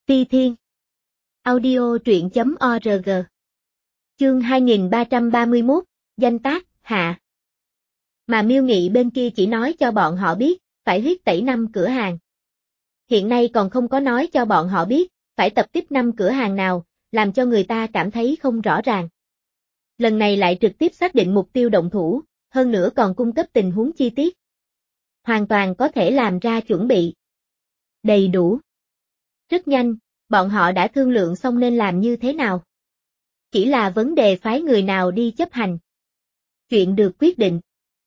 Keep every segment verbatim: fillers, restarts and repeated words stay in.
Ti Thiên. Audio truyện chấm org. Chương hai nghìn ba trăm ba mươi mốt, danh tác, hạ. Mà Miêu Nghị bên kia chỉ nói cho bọn họ biết, phải huyết tẩy năm cửa hàng. Hiện nay còn không có nói cho bọn họ biết, phải tập tiếp năm cửa hàng nào, làm cho người ta cảm thấy không rõ ràng. Lần này lại trực tiếp xác định mục tiêu động thủ, hơn nữa còn cung cấp tình huống chi tiết. Hoàn toàn có thể làm ra chuẩn bị. Đầy đủ. Rất nhanh, bọn họ đã thương lượng xong nên làm như thế nào. Chỉ là vấn đề phái người nào đi chấp hành. Chuyện được quyết định.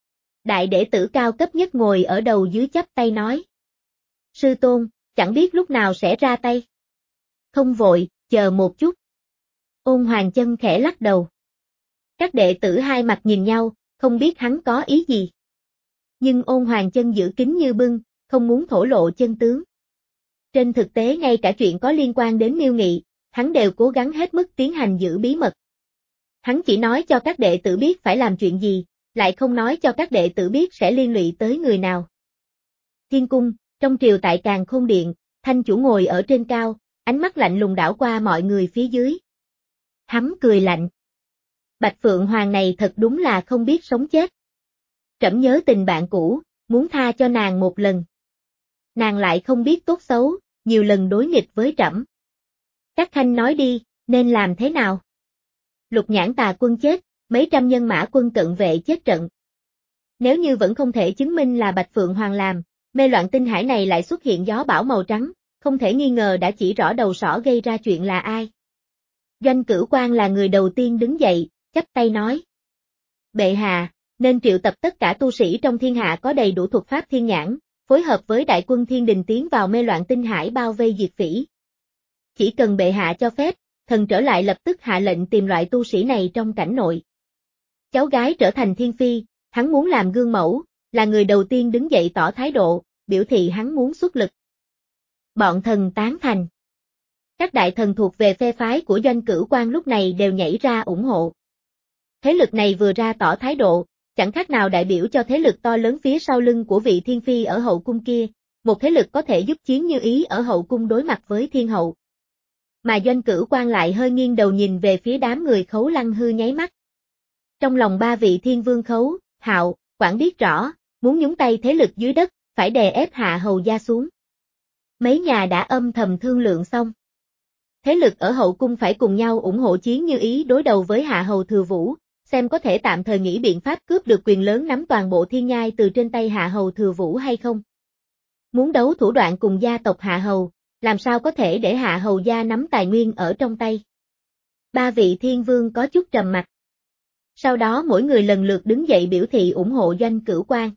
Đại đệ tử cao cấp nhất ngồi ở đầu dưới chắp tay nói. Sư tôn, chẳng biết lúc nào sẽ ra tay. Không vội, chờ một chút. Ôn Hoàng Chân khẽ lắc đầu. Các đệ tử hai mặt nhìn nhau, không biết hắn có ý gì. Nhưng Ôn Hoàng Chân giữ kín như bưng, không muốn thổ lộ chân tướng. Trên thực tế ngay cả chuyện có liên quan đến Miêu Nghị, hắn đều cố gắng hết mức tiến hành giữ bí mật. Hắn chỉ nói cho các đệ tử biết phải làm chuyện gì, lại không nói cho các đệ tử biết sẽ liên lụy tới người nào. Thiên cung, trong triều tại Càn Khôn Điện, Thanh chủ ngồi ở trên cao, ánh mắt lạnh lùng đảo qua mọi người phía dưới. Hắn cười lạnh. Bạch Phượng Hoàng này thật đúng là không biết sống chết. Trẫm nhớ tình bạn cũ, muốn tha cho nàng một lần. Nàng lại không biết tốt xấu, nhiều lần đối nghịch với trẫm. Các khanh nói đi, nên làm thế nào? Lục Nhãn Tà quân chết, mấy trăm nhân mã quân cận vệ chết trận. Nếu như vẫn không thể chứng minh là Bạch Phượng Hoàng làm, mê loạn tinh hải này lại xuất hiện gió bão màu trắng, không thể nghi ngờ đã chỉ rõ đầu sỏ gây ra chuyện là ai. Doanh Cửu Quan là người đầu tiên đứng dậy, chắp tay nói. Bệ hạ, nên triệu tập tất cả tu sĩ trong thiên hạ có đầy đủ thuật pháp thiên nhãn, phối hợp với đại quân thiên đình tiến vào mê loạn tinh hải bao vây diệt phỉ. Chỉ cần bệ hạ cho phép, thần trở lại lập tức hạ lệnh tìm loại tu sĩ này trong cảnh nội. Cháu gái trở thành thiên phi, hắn muốn làm gương mẫu, là người đầu tiên đứng dậy tỏ thái độ, biểu thị hắn muốn xuất lực. Bọn thần tán thành. Các đại thần thuộc về phe phái của Doanh Cửu Quan lúc này đều nhảy ra ủng hộ. Thế lực này vừa ra tỏ thái độ, chẳng khác nào đại biểu cho thế lực to lớn phía sau lưng của vị thiên phi ở hậu cung kia, một thế lực có thể giúp Chiến Như Ý ở hậu cung đối mặt với thiên hậu. Mà Doanh Cửu Quan lại hơi nghiêng đầu nhìn về phía đám người Khấu Lăng Hư nháy mắt. Trong lòng ba vị thiên vương Khấu, Hạo, Quản biết rõ, muốn nhúng tay thế lực dưới đất, phải đè ép Hạ Hầu gia xuống. Mấy nhà đã âm thầm thương lượng xong. Thế lực ở hậu cung phải cùng nhau ủng hộ Chiến Như Ý đối đầu với Hạ Hầu Thừa Vũ, xem có thể tạm thời nghĩ biện pháp cướp được quyền lớn nắm toàn bộ thiên nhai từ trên tay Hạ Hầu Thừa Vũ hay không. Muốn đấu thủ đoạn cùng gia tộc Hạ Hầu, làm sao có thể để Hạ Hầu gia nắm tài nguyên ở trong tay. Ba vị thiên vương có chút trầm mặc. Sau đó mỗi người lần lượt đứng dậy biểu thị ủng hộ Doanh Cửu Quan.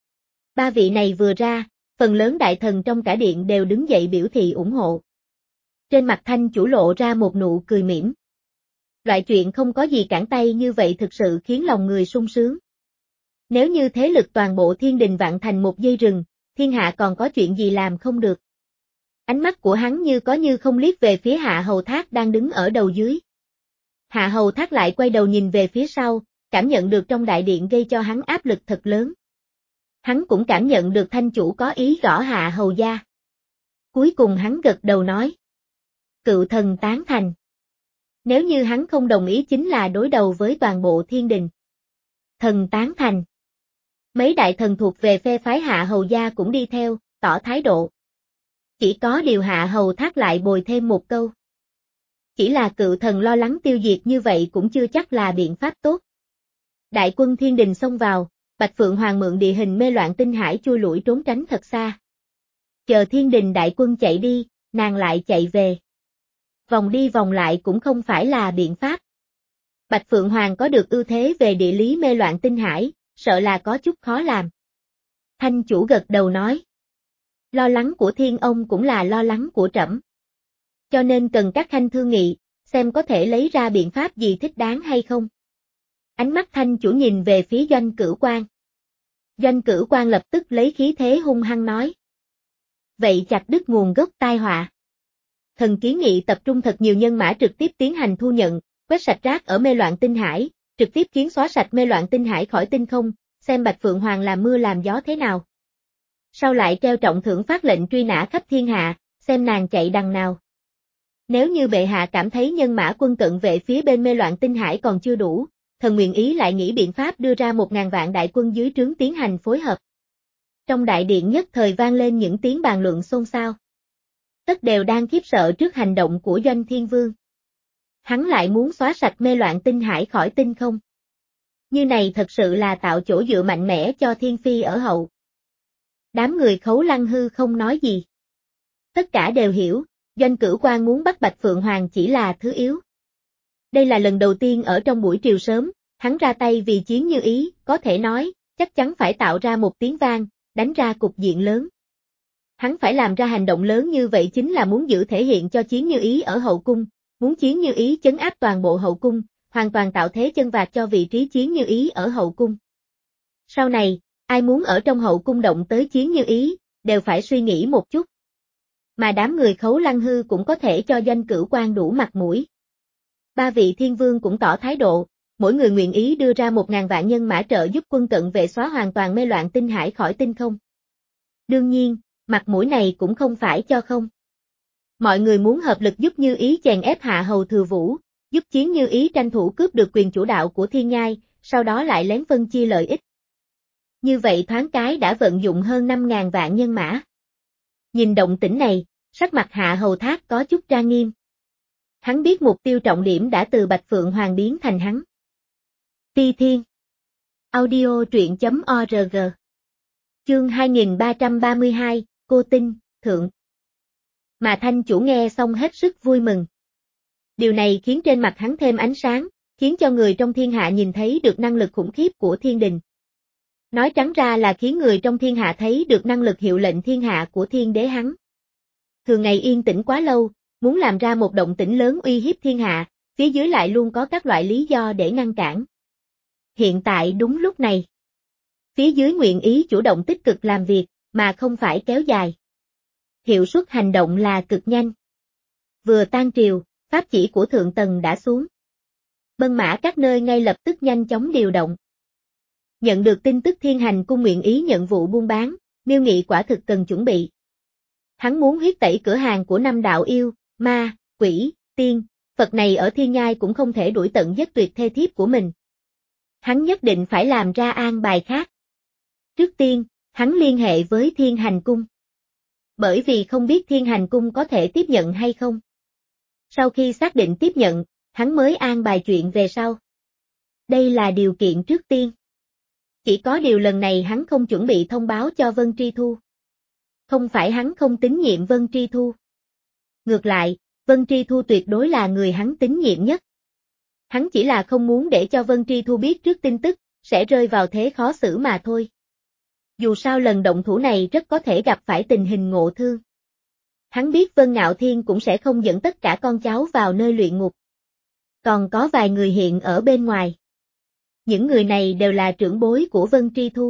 Ba vị này vừa ra, phần lớn đại thần trong cả điện đều đứng dậy biểu thị ủng hộ. Trên mặt Thanh chủ lộ ra một nụ cười mỉm. Loại chuyện không có gì cản tay như vậy thực sự khiến lòng người sung sướng. Nếu như thế lực toàn bộ thiên đình vạn thành một dây rừng, thiên hạ còn có chuyện gì làm không được. Ánh mắt của hắn như có như không liếc về phía Hạ Hầu Thác đang đứng ở đầu dưới. Hạ Hầu Thác lại quay đầu nhìn về phía sau, cảm nhận được trong đại điện gây cho hắn áp lực thật lớn. Hắn cũng cảm nhận được Thanh chủ có ý gõ Hạ Hầu gia. Cuối cùng hắn gật đầu nói. Cựu thần tán thành. Nếu như hắn không đồng ý chính là đối đầu với toàn bộ thiên đình. Thần tán thành. Mấy đại thần thuộc về phe phái Hạ Hầu gia cũng đi theo, tỏ thái độ. Chỉ có điều Hạ Hầu Thác lại bồi thêm một câu. Chỉ là cựu thần lo lắng tiêu diệt như vậy cũng chưa chắc là biện pháp tốt. Đại quân thiên đình xông vào, Bạch Phượng Hoàng mượn địa hình mê loạn tinh hải chui lủi trốn tránh thật xa. Chờ thiên đình đại quân chạy đi, nàng lại chạy về. Vòng đi vòng lại cũng không phải là biện pháp. Bạch Phượng Hoàng có được ưu thế về địa lý mê loạn tinh hải, sợ là có chút khó làm. Thanh chủ gật đầu nói. Lo lắng của thiên ông cũng là lo lắng của trẫm. Cho nên cần các khanh thương nghị, xem có thể lấy ra biện pháp gì thích đáng hay không. Ánh mắt Thanh chủ nhìn về phía Doanh Cửu Quan. Doanh Cửu Quan lập tức lấy khí thế hung hăng nói. Vậy chặt đứt nguồn gốc tai họa. Thần kiến nghị tập trung thật nhiều nhân mã trực tiếp tiến hành thu nhận, quét sạch rác ở mê loạn tinh hải, trực tiếp kiến xóa sạch mê loạn tinh hải khỏi tinh không, xem Bạch Phượng Hoàng làm mưa làm gió thế nào. Sau lại treo trọng thưởng phát lệnh truy nã khắp thiên hạ, xem nàng chạy đằng nào. Nếu như bệ hạ cảm thấy nhân mã quân cận vệ phía bên mê loạn tinh hải còn chưa đủ, thần nguyện ý lại nghĩ biện pháp đưa ra một ngàn vạn đại quân dưới trướng tiến hành phối hợp. Trong đại điện nhất thời vang lên những tiếng bàn luận xôn xao. Tất đều đang khiếp sợ trước hành động của Doanh Thiên Vương. Hắn lại muốn xóa sạch mê loạn tinh hải khỏi tinh không. Như này thật sự là tạo chỗ dựa mạnh mẽ cho Thiên Phi ở hậu. Đám người Khấu Lăng Hư không nói gì. Tất cả đều hiểu, Doanh Cửu Quan muốn bắt Bạch Phượng Hoàng chỉ là thứ yếu. Đây là lần đầu tiên ở trong buổi triều sớm, hắn ra tay vì Chiến Như Ý, có thể nói, chắc chắn phải tạo ra một tiếng vang, đánh ra cục diện lớn. Hắn phải làm ra hành động lớn như vậy chính là muốn giữ thể hiện cho Chiến Như Ý ở hậu cung, muốn Chiến Như Ý chấn áp toàn bộ hậu cung, hoàn toàn tạo thế chân vạc cho vị trí Chiến Như Ý ở hậu cung. Sau này, ai muốn ở trong hậu cung động tới Chiến Như Ý, đều phải suy nghĩ một chút. Mà đám người Khấu Lăng Hư cũng có thể cho Doanh Cửu Quan đủ mặt mũi. Ba vị thiên vương cũng tỏ thái độ, mỗi người nguyện ý đưa ra một ngàn vạn nhân mã trợ giúp quân cận vệ xóa hoàn toàn mê loạn tinh hải khỏi tinh không. Đương nhiên, mặt mũi này cũng không phải cho không. Mọi người muốn hợp lực giúp Như Ý chèn ép Hạ Hầu Thừa Vũ, giúp Chiến Như Ý tranh thủ cướp được quyền chủ đạo của Thiên Nhai, sau đó lại lén phân chia lợi ích. Như vậy thoáng cái đã vận dụng hơn năm ngàn vạn nhân mã. Nhìn động tĩnh này, sắc mặt Hạ Hầu Thác có chút trang nghiêm. Hắn biết mục tiêu trọng điểm đã từ Bạch Phượng Hoàng biến thành hắn. Ti Thiên Audio truyện chấm org Chương hai nghìn ba trăm ba mươi hai, Cô Tinh, Thượng. Mà Thanh chủ nghe xong hết sức vui mừng. Điều này khiến trên mặt hắn thêm ánh sáng, khiến cho người trong thiên hạ nhìn thấy được năng lực khủng khiếp của thiên đình. Nói trắng ra là khiến người trong thiên hạ thấy được năng lực hiệu lệnh thiên hạ của thiên đế hắn. Thường ngày yên tĩnh quá lâu, muốn làm ra một động tĩnh lớn uy hiếp thiên hạ, phía dưới lại luôn có các loại lý do để ngăn cản. Hiện tại đúng lúc này. Phía dưới nguyện ý chủ động tích cực làm việc, mà không phải kéo dài. Hiệu suất hành động là cực nhanh. Vừa tan triều, pháp chỉ của thượng tầng đã xuống. Bân mã các nơi ngay lập tức nhanh chóng điều động. Nhận được tin tức Thiên Hành Cung nguyện ý nhận vụ buôn bán, Miêu Nghị quả thực cần chuẩn bị. Hắn muốn huyết tẩy cửa hàng của năm đạo yêu, ma, quỷ, tiên, Phật này ở Thiên Nhai cũng không thể đuổi tận giết tuyệt thê thiếp của mình. Hắn nhất định phải làm ra an bài khác. Trước tiên, hắn liên hệ với Thiên Hành Cung. Bởi vì không biết Thiên Hành Cung có thể tiếp nhận hay không. Sau khi xác định tiếp nhận, hắn mới an bài chuyện về sau. Đây là điều kiện trước tiên. Chỉ có điều lần này hắn không chuẩn bị thông báo cho Vân Tri Thu. Không phải hắn không tín nhiệm Vân Tri Thu. Ngược lại, Vân Tri Thu tuyệt đối là người hắn tín nhiệm nhất. Hắn chỉ là không muốn để cho Vân Tri Thu biết trước tin tức, sẽ rơi vào thế khó xử mà thôi. Dù sao lần động thủ này rất có thể gặp phải tình hình ngộ thương. Hắn biết Vân Ngạo Thiên cũng sẽ không dẫn tất cả con cháu vào nơi luyện ngục. Còn có vài người hiện ở bên ngoài. Những người này đều là trưởng bối của Vân Tri Thu.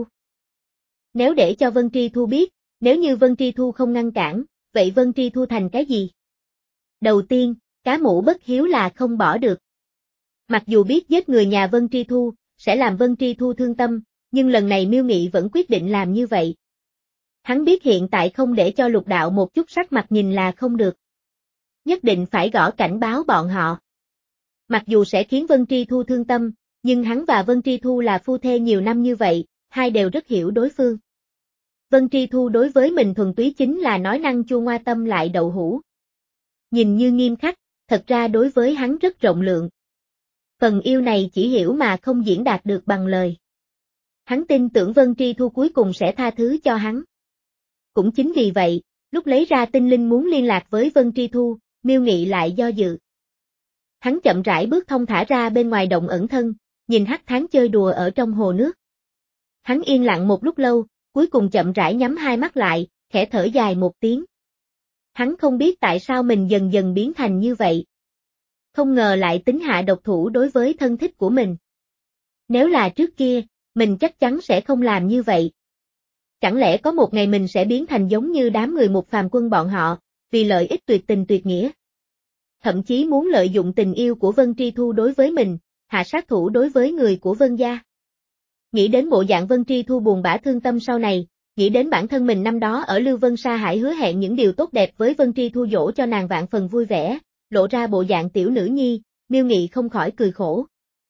Nếu để cho Vân Tri Thu biết, nếu như Vân Tri Thu không ngăn cản, vậy Vân Tri Thu thành cái gì? Đầu tiên, cá mũ bất hiếu là không bỏ được. Mặc dù biết giết người nhà Vân Tri Thu, sẽ làm Vân Tri Thu thương tâm, nhưng lần này Miêu Nghị vẫn quyết định làm như vậy. Hắn biết hiện tại không để cho Lục Đạo một chút sắc mặt nhìn là không được. Nhất định phải gõ cảnh báo bọn họ. Mặc dù sẽ khiến Vân Tri Thu thương tâm, nhưng hắn và Vân Tri Thu là phu thê nhiều năm như vậy, hai đều rất hiểu đối phương. Vân Tri Thu đối với mình thuần túy chính là nói năng chua ngoa tâm lại đậu hũ. Nhìn như nghiêm khắc, thật ra đối với hắn rất rộng lượng. Phần yêu này chỉ hiểu mà không diễn đạt được bằng lời. Hắn tin tưởng Vân Tri Thu cuối cùng sẽ tha thứ cho hắn. Cũng chính vì vậy, lúc lấy ra tinh linh muốn liên lạc với Vân Tri Thu, Miêu Nghị lại do dự. Hắn chậm rãi bước thông thả ra bên ngoài động ẩn thân, nhìn hắc tháng chơi đùa ở trong hồ nước. Hắn yên lặng một lúc lâu, cuối cùng chậm rãi nhắm hai mắt lại, khẽ thở dài một tiếng. Hắn không biết tại sao mình dần dần biến thành như vậy. Không ngờ lại tính hạ độc thủ đối với thân thích của mình. Nếu là trước kia, mình chắc chắn sẽ không làm như vậy. Chẳng lẽ có một ngày mình sẽ biến thành giống như đám người một phàm quân bọn họ, vì lợi ích tuyệt tình tuyệt nghĩa. Thậm chí muốn lợi dụng tình yêu của Vân Tri Thu đối với mình, hạ sát thủ đối với người của Vân gia. Nghĩ đến bộ dạng Vân Tri Thu buồn bã thương tâm sau này, nghĩ đến bản thân mình năm đó ở Lưu Vân Sa Hải hứa hẹn những điều tốt đẹp với Vân Tri Thu dỗ cho nàng vạn phần vui vẻ, lộ ra bộ dạng tiểu nữ nhi, Miêu Nghị không khỏi cười khổ.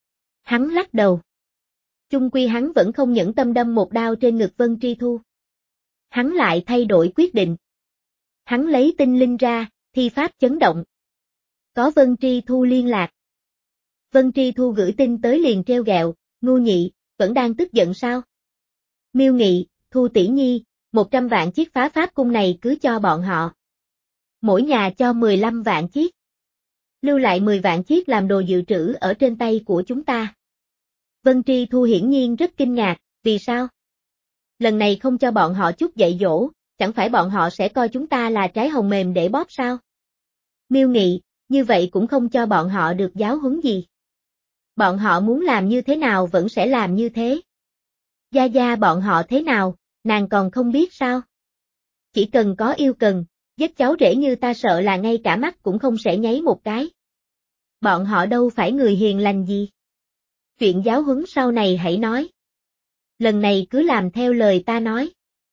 Hắn lắc đầu. Chung quy hắn vẫn không nhẫn tâm đâm một đao trên ngực Vân Tri Thu. Hắn lại thay đổi quyết định. Hắn lấy tinh linh ra, thi pháp chấn động. Có Vân Tri Thu liên lạc. Vân Tri Thu gửi tin tới liền treo gẹo, ngu nhị, vẫn đang tức giận sao? Miêu Nghị, Thu tỷ nhi, một trăm vạn chiếc phá pháp cung này cứ cho bọn họ. Mỗi nhà cho mười lăm vạn chiếc. Lưu lại mười vạn chiếc làm đồ dự trữ ở trên tay của chúng ta. Vân Tri Thu hiển nhiên rất kinh ngạc, vì sao? Lần này không cho bọn họ chút dạy dỗ, chẳng phải bọn họ sẽ coi chúng ta là trái hồng mềm để bóp sao? Miêu Nghị, như vậy cũng không cho bọn họ được giáo huấn gì. Bọn họ muốn làm như thế nào vẫn sẽ làm như thế. Gia Gia bọn họ thế nào, nàng còn không biết sao? Chỉ cần có yêu cần, giết cháu rể như ta sợ là ngay cả mắt cũng không sẽ nháy một cái. Bọn họ đâu phải người hiền lành gì. Chuyện giáo huấn sau này hãy nói. Lần này cứ làm theo lời ta nói.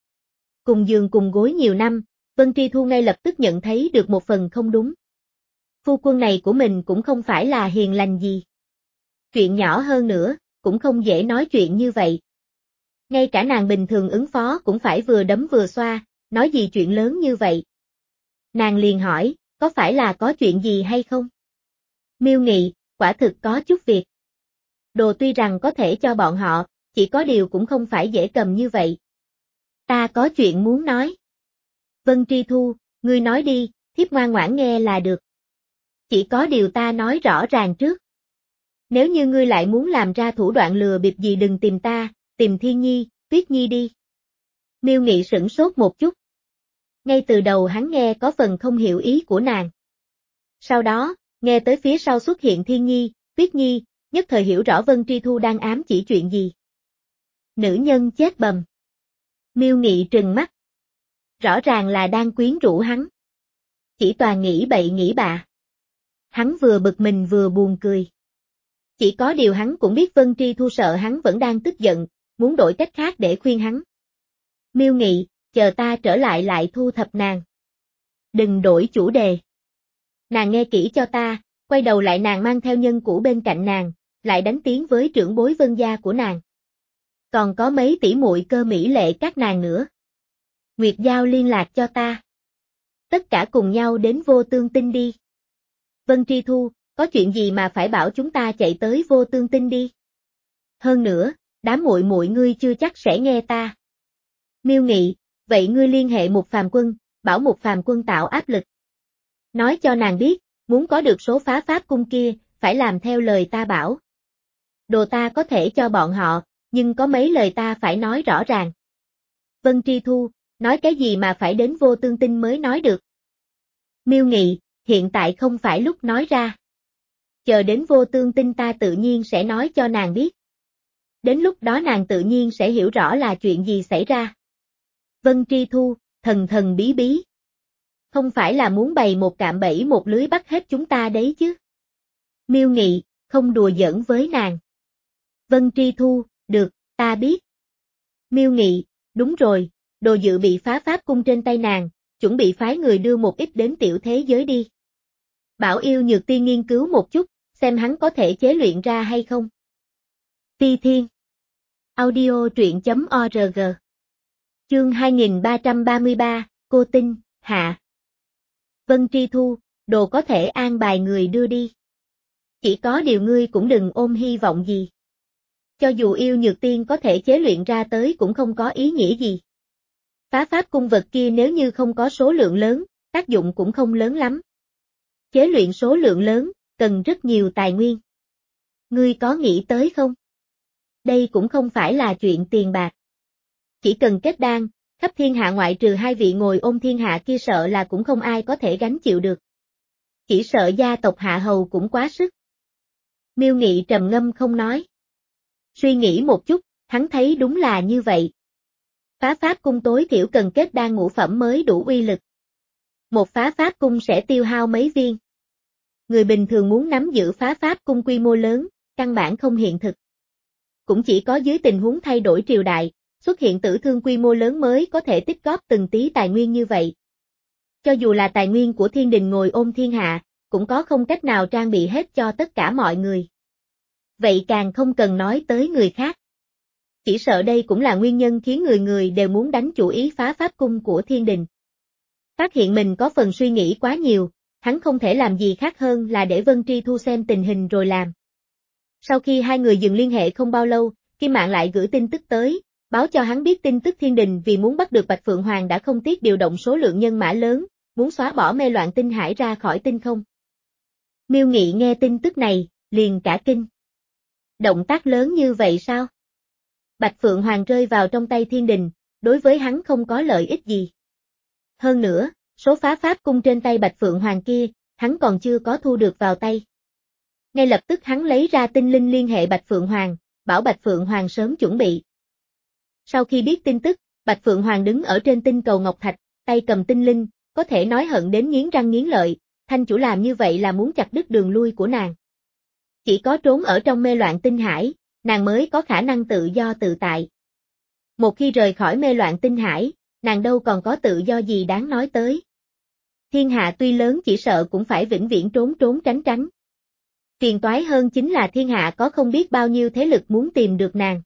Cùng giường cùng gối nhiều năm, Vân Tri Thu ngay lập tức nhận thấy được một phần không đúng. Phu quân này của mình cũng không phải là hiền lành gì. Chuyện nhỏ hơn nữa, cũng không dễ nói chuyện như vậy. Ngay cả nàng bình thường ứng phó cũng phải vừa đấm vừa xoa, nói gì chuyện lớn như vậy. Nàng liền hỏi, có phải là có chuyện gì hay không? Miêu Nghị, quả thực có chút việc. Đồ tuy rằng có thể cho bọn họ, chỉ có điều cũng không phải dễ cầm như vậy. Ta có chuyện muốn nói. Vân Tri Thu, ngươi nói đi, thiếp ngoan ngoãn nghe là được. Chỉ có điều ta nói rõ ràng trước. Nếu như ngươi lại muốn làm ra thủ đoạn lừa bịp gì đừng tìm ta, tìm Thiên Nhi, Tuyết Nhi đi. Miêu Nghị sửng sốt một chút. Ngay từ đầu hắn nghe có phần không hiểu ý của nàng. Sau đó, nghe tới phía sau xuất hiện Thiên Nhi, Tuyết Nhi, nhất thời hiểu rõ Vân Tri Thu đang ám chỉ chuyện gì. Nữ nhân chết bầm. Miêu Nghị trừng mắt. Rõ ràng là đang quyến rũ hắn. Chỉ toàn nghĩ bậy nghĩ bạ. Hắn vừa bực mình vừa buồn cười. Chỉ có điều hắn cũng biết Vân Tri Thu sợ hắn vẫn đang tức giận, muốn đổi cách khác để khuyên hắn. Miêu Nghị, chờ ta trở lại lại thu thập nàng. Đừng đổi chủ đề. Nàng nghe kỹ cho ta, quay đầu lại nàng mang theo nhân cũ bên cạnh nàng, lại đánh tiếng với trưởng bối Vân gia của nàng. Còn có mấy tỷ muội Cơ Mỹ Lệ các nàng nữa. Nguyệt Giao liên lạc cho ta. Tất cả cùng nhau đến Vô Tương Tinh đi. Vân Tri Thu, có chuyện gì mà phải bảo chúng ta chạy tới Vô Tương Tinh đi? Hơn nữa, đám muội muội ngươi chưa chắc sẽ nghe ta. Miêu Nghị, vậy ngươi liên hệ Mục Phàm Quân, bảo Mục Phàm Quân tạo áp lực. Nói cho nàng biết, muốn có được số phá pháp cung kia, phải làm theo lời ta bảo. Đồ ta có thể cho bọn họ, nhưng có mấy lời ta phải nói rõ ràng. Vân Tri Thu, nói cái gì mà phải đến Vô Tương Tinh mới nói được. Miêu Nghị, hiện tại không phải lúc nói ra. Chờ đến Vô Tương Tinh ta tự nhiên sẽ nói cho nàng biết. Đến lúc đó nàng tự nhiên sẽ hiểu rõ là chuyện gì xảy ra. Vân Tri Thu, thần thần bí bí. Không phải là muốn bày một cạm bẫy một lưới bắt hết chúng ta đấy chứ. Miêu Nghị, không đùa giỡn với nàng. Vân Tri Thu, được, ta biết. Miêu Nghị, đúng rồi, đồ dự bị phá pháp cung trên tay nàng, chuẩn bị phái người đưa một ít đến tiểu thế giới đi. Bảo Yêu Nhược Tiên nghiên cứu một chút, xem hắn có thể chế luyện ra hay không. Phi Thiên Audio truyện.org Chương hai nghìn ba trăm ba mươi ba, Cô Tinh, Hạ Vân Tri Thu, đồ có thể an bài người đưa đi. Chỉ có điều ngươi cũng đừng ôm hy vọng gì. Cho dù Yêu Nhược Tiên có thể chế luyện ra tới cũng không có ý nghĩa gì. Phá pháp cung vật kia nếu như không có số lượng lớn, tác dụng cũng không lớn lắm. Chế luyện số lượng lớn, cần rất nhiều tài nguyên. Ngươi có nghĩ tới không? Đây cũng không phải là chuyện tiền bạc. Chỉ cần kết đan, khắp thiên hạ ngoại trừ hai vị ngồi ôm thiên hạ kia sợ là cũng không ai có thể gánh chịu được. Chỉ sợ gia tộc Hạ Hầu cũng quá sức. Miêu Nghị trầm ngâm không nói. Suy nghĩ một chút, hắn thấy đúng là như vậy. Phá pháp cung tối thiểu cần kết đan ngũ phẩm mới đủ uy lực. Một phá pháp cung sẽ tiêu hao mấy viên. Người bình thường muốn nắm giữ phá pháp cung quy mô lớn, căn bản không hiện thực. Cũng chỉ có dưới tình huống thay đổi triều đại, xuất hiện tử thương quy mô lớn mới có thể tích góp từng tí tài nguyên như vậy. Cho dù là tài nguyên của thiên đình ngồi ôm thiên hạ, cũng có không cách nào trang bị hết cho tất cả mọi người. Vậy càng không cần nói tới người khác. Chỉ sợ đây cũng là nguyên nhân khiến người người đều muốn đánh chủ ý phá pháp cung của thiên đình. Phát hiện mình có phần suy nghĩ quá nhiều, hắn không thể làm gì khác hơn là để Vân Tri Thu xem tình hình rồi làm. Sau khi hai người dừng liên hệ không bao lâu, Kim Mạn lại gửi tin tức tới, báo cho hắn biết tin tức thiên đình vì muốn bắt được Bạch Phượng Hoàng đã không tiếc điều động số lượng nhân mã lớn, muốn xóa bỏ mê loạn tinh hải ra khỏi tinh không. Miêu Nghị nghe tin tức này, liền cả kinh. Động tác lớn như vậy sao? Bạch Phượng Hoàng rơi vào trong tay thiên đình, đối với hắn không có lợi ích gì. Hơn nữa, số phá pháp cung trên tay Bạch Phượng Hoàng kia, hắn còn chưa có thu được vào tay. Ngay lập tức hắn lấy ra tinh linh liên hệ Bạch Phượng Hoàng, bảo Bạch Phượng Hoàng sớm chuẩn bị. Sau khi biết tin tức, Bạch Phượng Hoàng đứng ở trên tinh cầu Ngọc Thạch, tay cầm tinh linh, có thể nói hận đến nghiến răng nghiến lợi, thanh chủ làm như vậy là muốn chặt đứt đường lui của nàng. Chỉ có trốn ở trong mê loạn tinh hải, nàng mới có khả năng tự do tự tại. Một khi rời khỏi mê loạn tinh hải, nàng đâu còn có tự do gì đáng nói tới. Thiên hạ tuy lớn chỉ sợ cũng phải vĩnh viễn trốn trốn tránh tránh. Phiền toái hơn chính là thiên hạ có không biết bao nhiêu thế lực muốn tìm được nàng.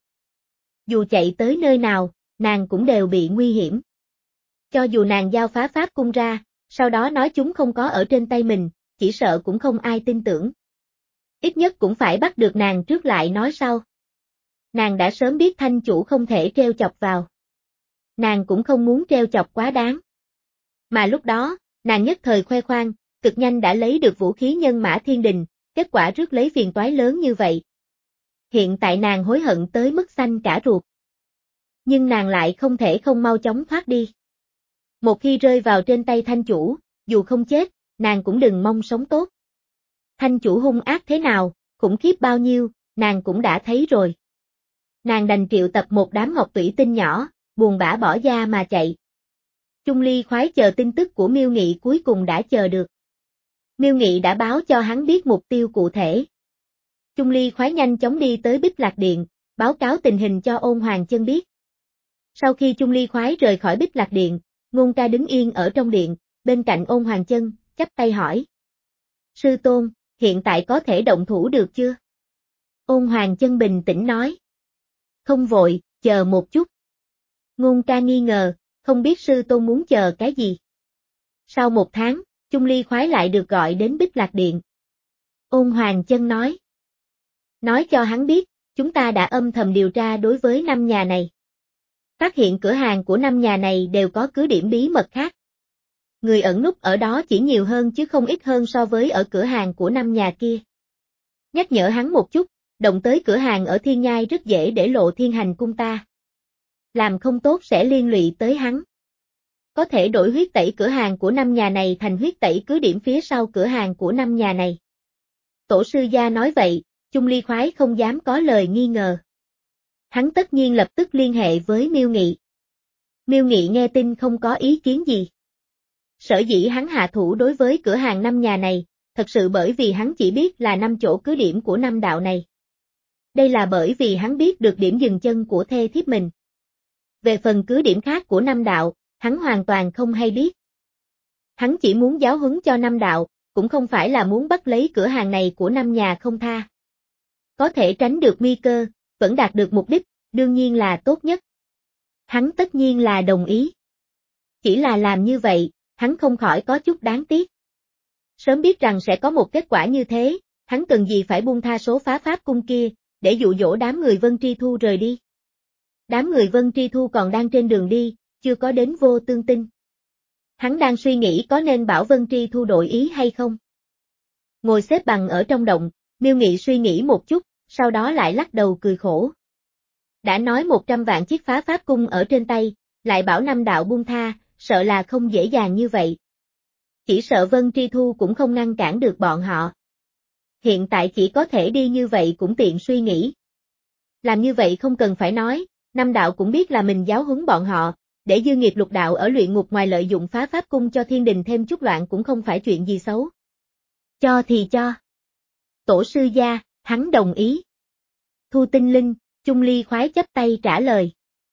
Dù chạy tới nơi nào, nàng cũng đều bị nguy hiểm. Cho dù nàng giao phá pháp cung ra, sau đó nói chúng không có ở trên tay mình, chỉ sợ cũng không ai tin tưởng. Ít nhất cũng phải bắt được nàng trước lại nói sau. Nàng đã sớm biết thanh chủ không thể treo chọc vào. Nàng cũng không muốn treo chọc quá đáng. Mà lúc đó, nàng nhất thời khoe khoang, cực nhanh đã lấy được vũ khí nhân mã thiên đình, kết quả rước lấy phiền toái lớn như vậy. Hiện tại nàng hối hận tới mức xanh cả ruột. Nhưng nàng lại không thể không mau chóng thoát đi. Một khi rơi vào trên tay thanh chủ, dù không chết, nàng cũng đừng mong sống tốt. Thanh chủ hung ác thế nào, khủng khiếp bao nhiêu, nàng cũng đã thấy rồi. Nàng đành triệu tập một đám ngọc tủy tinh nhỏ, buồn bã bỏ da mà chạy. Chung Ly khoái chờ tin tức của Miêu Nghị cuối cùng đã chờ được. Miêu Nghị đã báo cho hắn biết mục tiêu cụ thể. Chung Ly khoái nhanh chóng đi tới Bích Lạc Điện, báo cáo tình hình cho Ôn Hoàng Chân biết. Sau khi Chung Ly khoái rời khỏi Bích Lạc Điện, Ngôn Ca đứng yên ở trong điện, bên cạnh Ôn Hoàng Chân, chắp tay hỏi. Sư tôn, hiện tại có thể động thủ được chưa? Ôn Hoàng Chân bình tĩnh nói. Không vội, chờ một chút. Ngôn Ca nghi ngờ, không biết sư tôn muốn chờ cái gì. Sau một tháng, Chung Ly khoái lại được gọi đến Bích Lạc Điện. Ôn Hoàng Chân nói. Nói cho hắn biết, chúng ta đã âm thầm điều tra đối với năm nhà này. Phát hiện cửa hàng của năm nhà này đều có cứ điểm bí mật khác. Người ẩn núp ở đó chỉ nhiều hơn chứ không ít hơn so với ở cửa hàng của năm nhà kia. Nhắc nhở hắn một chút, động tới cửa hàng ở Thiên Nhai rất dễ để lộ thiên hành cung ta. Làm không tốt sẽ liên lụy tới hắn. Có thể đổi huyết tẩy cửa hàng của năm nhà này thành huyết tẩy cứ điểm phía sau cửa hàng của năm nhà này. Tổ sư gia nói vậy, Chung Ly khoái không dám có lời nghi ngờ. Hắn tất nhiên lập tức liên hệ với Miêu Nghị. Miêu Nghị nghe tin không có ý kiến gì. Sở dĩ hắn hạ thủ đối với cửa hàng năm nhà này, thật sự bởi vì hắn chỉ biết là năm chỗ cứ điểm của năm đạo này. Đây là bởi vì hắn biết được điểm dừng chân của thê thiếp mình. Về phần cứ điểm khác của năm đạo, hắn hoàn toàn không hay biết. Hắn chỉ muốn giáo huấn cho năm đạo, cũng không phải là muốn bắt lấy cửa hàng này của năm nhà không tha. Có thể tránh được nguy cơ, vẫn đạt được mục đích, đương nhiên là tốt nhất. Hắn tất nhiên là đồng ý. Chỉ là làm như vậy, hắn không khỏi có chút đáng tiếc. Sớm biết rằng sẽ có một kết quả như thế, hắn cần gì phải buông tha số phá pháp cung kia, để dụ dỗ đám người Vân Tri Thu rời đi. Đám người Vân Tri Thu còn đang trên đường đi, chưa có đến Vô Tương Tinh. Hắn đang suy nghĩ có nên bảo Vân Tri Thu đổi ý hay không. Ngồi xếp bằng ở trong động, Miêu Nghị suy nghĩ một chút, sau đó lại lắc đầu cười khổ. Đã nói một trăm vạn chiếc phá pháp cung ở trên tay, lại bảo năm đạo buông tha, sợ là không dễ dàng như vậy. Chỉ sợ Vân Tri Thu cũng không ngăn cản được bọn họ. Hiện tại chỉ có thể đi như vậy cũng tiện suy nghĩ. Làm như vậy không cần phải nói, năm đạo cũng biết là mình giáo huấn bọn họ, để dư nghiệp lục đạo ở luyện ngục ngoài lợi dụng phá pháp cung cho thiên đình thêm chút loạn cũng không phải chuyện gì xấu. Cho thì cho. Tổ sư gia, hắn đồng ý. Thu tinh linh, Chung Ly khoái chắp tay trả lời.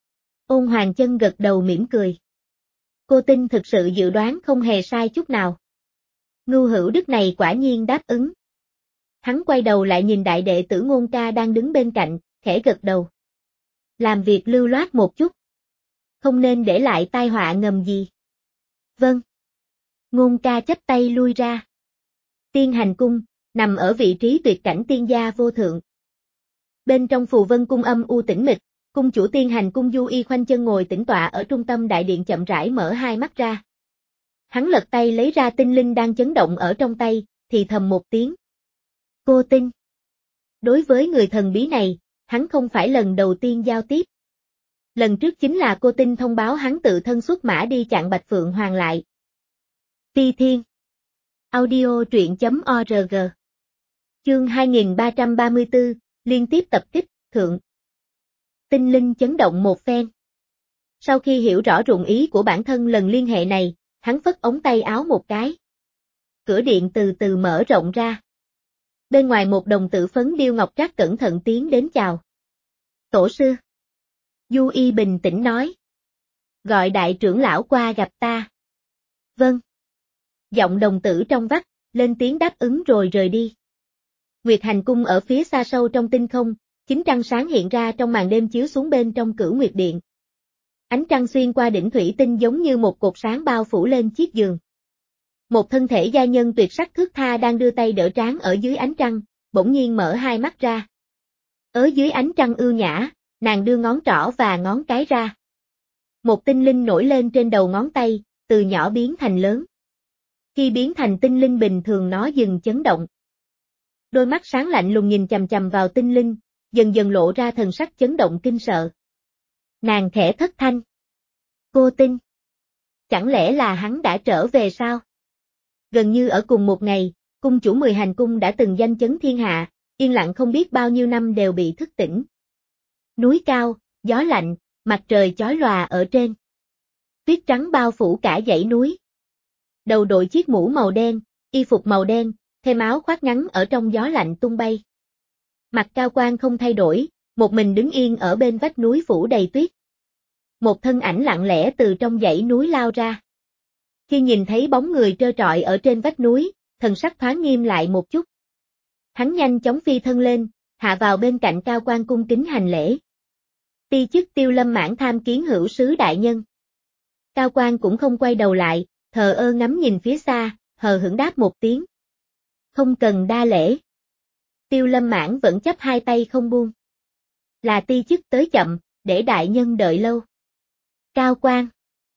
Ôn Hoàng Chân gật đầu mỉm cười. Cô Tinh thực sự dự đoán không hề sai chút nào. Ngưu Hữu Đức này quả nhiên đáp ứng. Hắn quay đầu lại nhìn đại đệ tử Ngôn Ca đang đứng bên cạnh, khẽ gật đầu. Làm việc lưu loát một chút. Không nên để lại tai họa ngầm gì. Vâng. Ngôn Ca chắp tay lui ra. Tiên Hành Cung, nằm ở vị trí tuyệt cảnh tiên gia vô thượng. Bên trong Phù Vân Cung âm u tĩnh mịch, cung chủ Tiên Hành Cung Du Y khoanh chân ngồi tĩnh tọa ở trung tâm đại điện chậm rãi mở hai mắt ra. Hắn lật tay lấy ra tinh linh đang chấn động ở trong tay, thì thầm một tiếng. Cô tinh. Đối với người thần bí này, hắn không phải lần đầu tiên giao tiếp. Lần trước chính là cô tinh thông báo hắn tự thân xuất mã đi chặn Bạch Phượng Hoàng lại. Ti Thiên. Audio truyện chấm org. Chương hai nghìn ba trăm ba mươi tư, liên tiếp tập kích, thượng. Tinh linh chấn động một phen. Sau khi hiểu rõ dụng ý của bản thân lần liên hệ này, hắn phất ống tay áo một cái. Cửa điện từ từ mở rộng ra. Bên ngoài một đồng tử phấn điêu ngọc trác cẩn thận tiến đến chào. Tổ sư. Du Y bình tĩnh nói. Gọi đại trưởng lão qua gặp ta. Vâng. Giọng đồng tử trong vắt, lên tiếng đáp ứng rồi rời đi. Nguyệt Hành Cung ở phía xa sâu trong tinh không, chính trăng sáng hiện ra trong màn đêm chiếu xuống bên trong Cửu Nguyệt Điện. Ánh trăng xuyên qua đỉnh thủy tinh giống như một cột sáng bao phủ lên chiếc giường. Một thân thể gia nhân tuyệt sắc thướt tha đang đưa tay đỡ trán ở dưới ánh trăng, bỗng nhiên mở hai mắt ra. Ở dưới ánh trăng ưu nhã, nàng đưa ngón trỏ và ngón cái ra. Một tinh linh nổi lên trên đầu ngón tay, từ nhỏ biến thành lớn. Khi biến thành tinh linh bình thường nó dừng chấn động. Đôi mắt sáng lạnh lùng nhìn chằm chằm vào tinh linh, dần dần lộ ra thần sắc chấn động kinh sợ. Nàng khẽ thất thanh. Cô tinh. Chẳng lẽ là hắn đã trở về sao? Gần như ở cùng một ngày, cung chủ Mười Hành Cung đã từng danh chấn thiên hạ, yên lặng không biết bao nhiêu năm đều bị thức tỉnh. Núi cao, gió lạnh, mặt trời chói lòa ở trên. Tuyết trắng bao phủ cả dãy núi. Đầu đội chiếc mũ màu đen, y phục màu đen, thêm áo khoác ngắn ở trong gió lạnh tung bay. Mặt Cao Quan không thay đổi, một mình đứng yên ở bên vách núi phủ đầy tuyết. Một thân ảnh lặng lẽ từ trong dãy núi lao ra. Khi nhìn thấy bóng người trơ trọi ở trên vách núi, thần sắc thoáng nghiêm lại một chút. Hắn nhanh chóng phi thân lên, hạ vào bên cạnh Cao Quan cung kính hành lễ. Ti chức Tiêu Lâm Mãn tham kiến hữu sứ đại nhân. Cao Quan cũng không quay đầu lại, thờ ơ ngắm nhìn phía xa, hờ hững đáp một tiếng. Không cần đa lễ. Tiêu Lâm Mãn vẫn chắp hai tay không buông. Là ti chức tới chậm, để đại nhân đợi lâu. Cao Quan.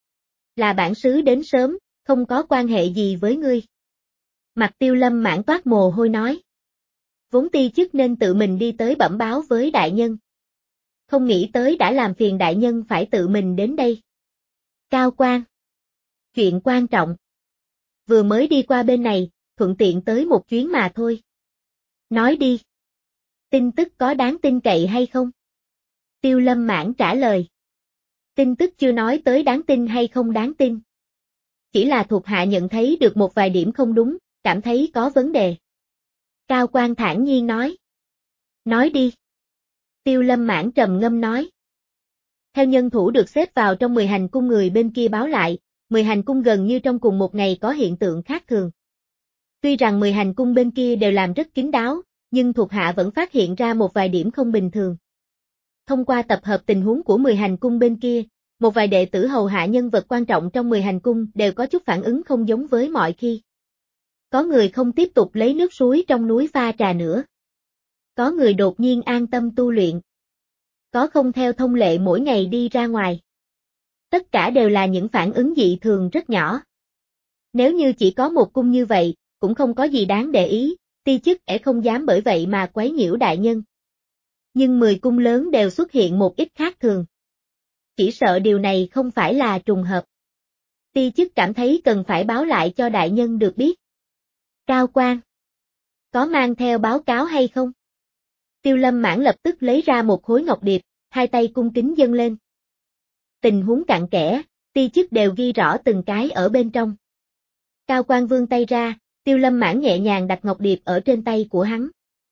Là bản sứ đến sớm, không có quan hệ gì với ngươi. Mặt Tiêu Lâm Mãn toát mồ hôi nói. Vốn ti chức nên tự mình đi tới bẩm báo với đại nhân. Không nghĩ tới đã làm phiền đại nhân phải tự mình đến đây. Cao Quan. Chuyện quan trọng. Vừa mới đi qua bên này, thuận tiện tới một chuyến mà thôi. Nói đi. Tin tức có đáng tin cậy hay không? Tiêu Lâm Mãn trả lời. Tin tức chưa nói tới đáng tin hay không đáng tin. Chỉ là thuộc hạ nhận thấy được một vài điểm không đúng, cảm thấy có vấn đề. Cao Quan thản nhiên nói. Nói đi. Tiêu Lâm Mãn trầm ngâm nói. Theo nhân thủ được xếp vào trong Mười Hành Cung người bên kia báo lại, Mười Hành Cung gần như trong cùng một ngày có hiện tượng khác thường. Tuy rằng Mười Hành Cung bên kia đều làm rất kín đáo, nhưng thuộc hạ vẫn phát hiện ra một vài điểm không bình thường. Thông qua tập hợp tình huống của Mười Hành Cung bên kia, một vài đệ tử hầu hạ nhân vật quan trọng trong Mười Hành Cung đều có chút phản ứng không giống với mọi khi. Có người không tiếp tục lấy nước suối trong núi pha trà nữa. Có người đột nhiên an tâm tu luyện. Có không theo thông lệ mỗi ngày đi ra ngoài. Tất cả đều là những phản ứng dị thường rất nhỏ. Nếu như chỉ có một cung như vậy, cũng không có gì đáng để ý, ti chức ẻ không dám bởi vậy mà quấy nhiễu đại nhân. Nhưng mười cung lớn đều xuất hiện một ít khác thường. Chỉ sợ điều này không phải là trùng hợp. Ti chức cảm thấy cần phải báo lại cho đại nhân được biết. Cao Quan. Có mang theo báo cáo hay không? Tiêu Lâm Mãn lập tức lấy ra một khối ngọc điệp, hai tay cung kính dâng lên. Tình huống cặn kẽ, ti chức đều ghi rõ từng cái ở bên trong. Cao Quan vươn tay ra, Tiêu Lâm Mãn nhẹ nhàng đặt ngọc điệp ở trên tay của hắn.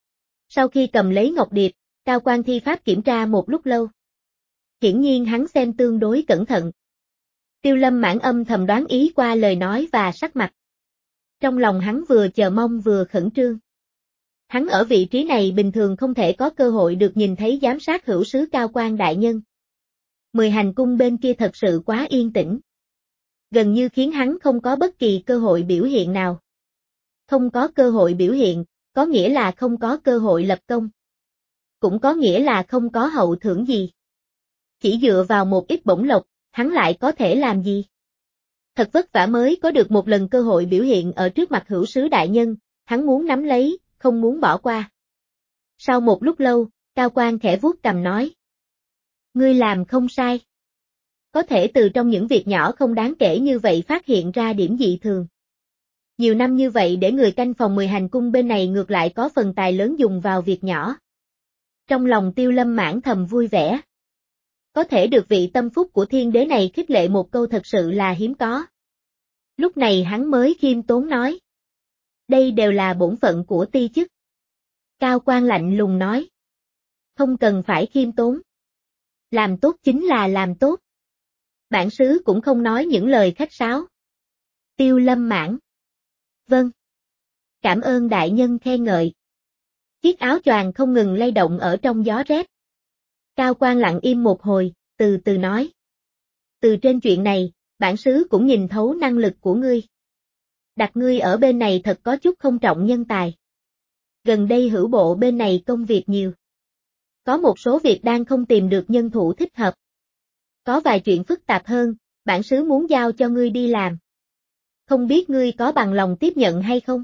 Sau khi cầm lấy ngọc điệp, Cao Quan thi pháp kiểm tra một lúc lâu. Hiển nhiên hắn xem tương đối cẩn thận. Tiêu Lâm Mãn âm thầm đoán ý qua lời nói và sắc mặt. Trong lòng hắn vừa chờ mong vừa khẩn trương. Hắn ở vị trí này bình thường không thể có cơ hội được nhìn thấy giám sát hữu sứ Cao Quan đại nhân. Mười hành cung bên kia thật sự quá yên tĩnh. Gần như khiến hắn không có bất kỳ cơ hội biểu hiện nào. Không có cơ hội biểu hiện, có nghĩa là không có cơ hội lập công. Cũng có nghĩa là không có hậu thưởng gì. Chỉ dựa vào một ít bổng lộc, hắn lại có thể làm gì? Thật vất vả mới có được một lần cơ hội biểu hiện ở trước mặt hữu sứ đại nhân, hắn muốn nắm lấy, không muốn bỏ qua. Sau một lúc lâu, Cao Quan khẽ vuốt cằm nói. Ngươi làm không sai. Có thể từ trong những việc nhỏ không đáng kể như vậy phát hiện ra điểm dị thường. Nhiều năm như vậy để người canh phòng mười hành cung bên này ngược lại có phần tài lớn dùng vào việc nhỏ. Trong lòng Tiêu Lâm Mãn thầm vui vẻ. Có thể được vị tâm phúc của thiên đế này khích lệ một câu thật sự là hiếm có. Lúc này hắn mới khiêm tốn nói. Đây đều là bổn phận của ti chức. Cao Quan lạnh lùng nói. Không cần phải khiêm tốn. Làm tốt chính là làm tốt. Bản sứ cũng không nói những lời khách sáo. Tiêu Lâm Mãn. Vâng. Cảm ơn đại nhân khen ngợi. Chiếc áo choàng không ngừng lay động ở trong gió rét. Cao Quan lặng im một hồi, từ từ nói. Từ trên chuyện này, bản sứ cũng nhìn thấu năng lực của ngươi. Đặt ngươi ở bên này thật có chút không trọng nhân tài. Gần đây hữu bộ bên này công việc nhiều. Có một số việc đang không tìm được nhân thủ thích hợp. Có vài chuyện phức tạp hơn, bản sứ muốn giao cho ngươi đi làm. Không biết ngươi có bằng lòng tiếp nhận hay không?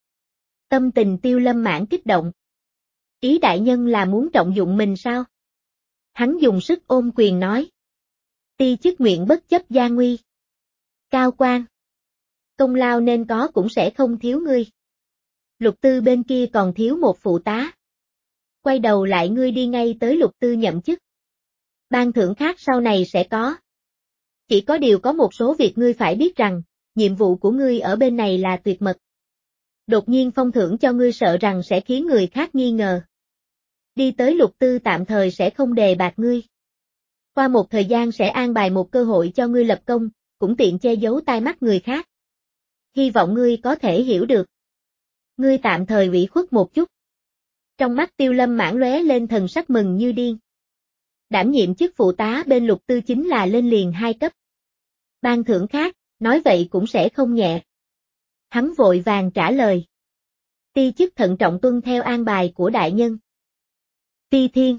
Tâm tình Tiêu Lâm Mãn kích động. Ý đại nhân là muốn trọng dụng mình sao? Hắn dùng sức ôm quyền nói. Ti chức nguyện bất chấp gian nguy. Cao Quan. Công lao nên có cũng sẽ không thiếu ngươi. Lục Tư bên kia còn thiếu một phụ tá. Quay đầu lại ngươi đi ngay tới Lục Tư nhậm chức. Ban thưởng khác sau này sẽ có. Chỉ có điều có một số việc ngươi phải biết rằng, nhiệm vụ của ngươi ở bên này là tuyệt mật. Đột nhiên phong thưởng cho ngươi sợ rằng sẽ khiến người khác nghi ngờ. Đi tới Lục Tư tạm thời sẽ không đề bạt ngươi. Qua một thời gian sẽ an bài một cơ hội cho ngươi lập công, cũng tiện che giấu tai mắt người khác. Hy vọng ngươi có thể hiểu được. Ngươi tạm thời ủy khuất một chút. Trong mắt Tiêu Lâm Mãn lóe lên thần sắc mừng như điên. Đảm nhiệm chức phụ tá bên Lục Tư chính là lên liền hai cấp. Ban thưởng khác, nói vậy cũng sẽ không nhẹ. Hắn vội vàng trả lời. Ti chức thận trọng tuân theo an bài của đại nhân. Ti Thiên.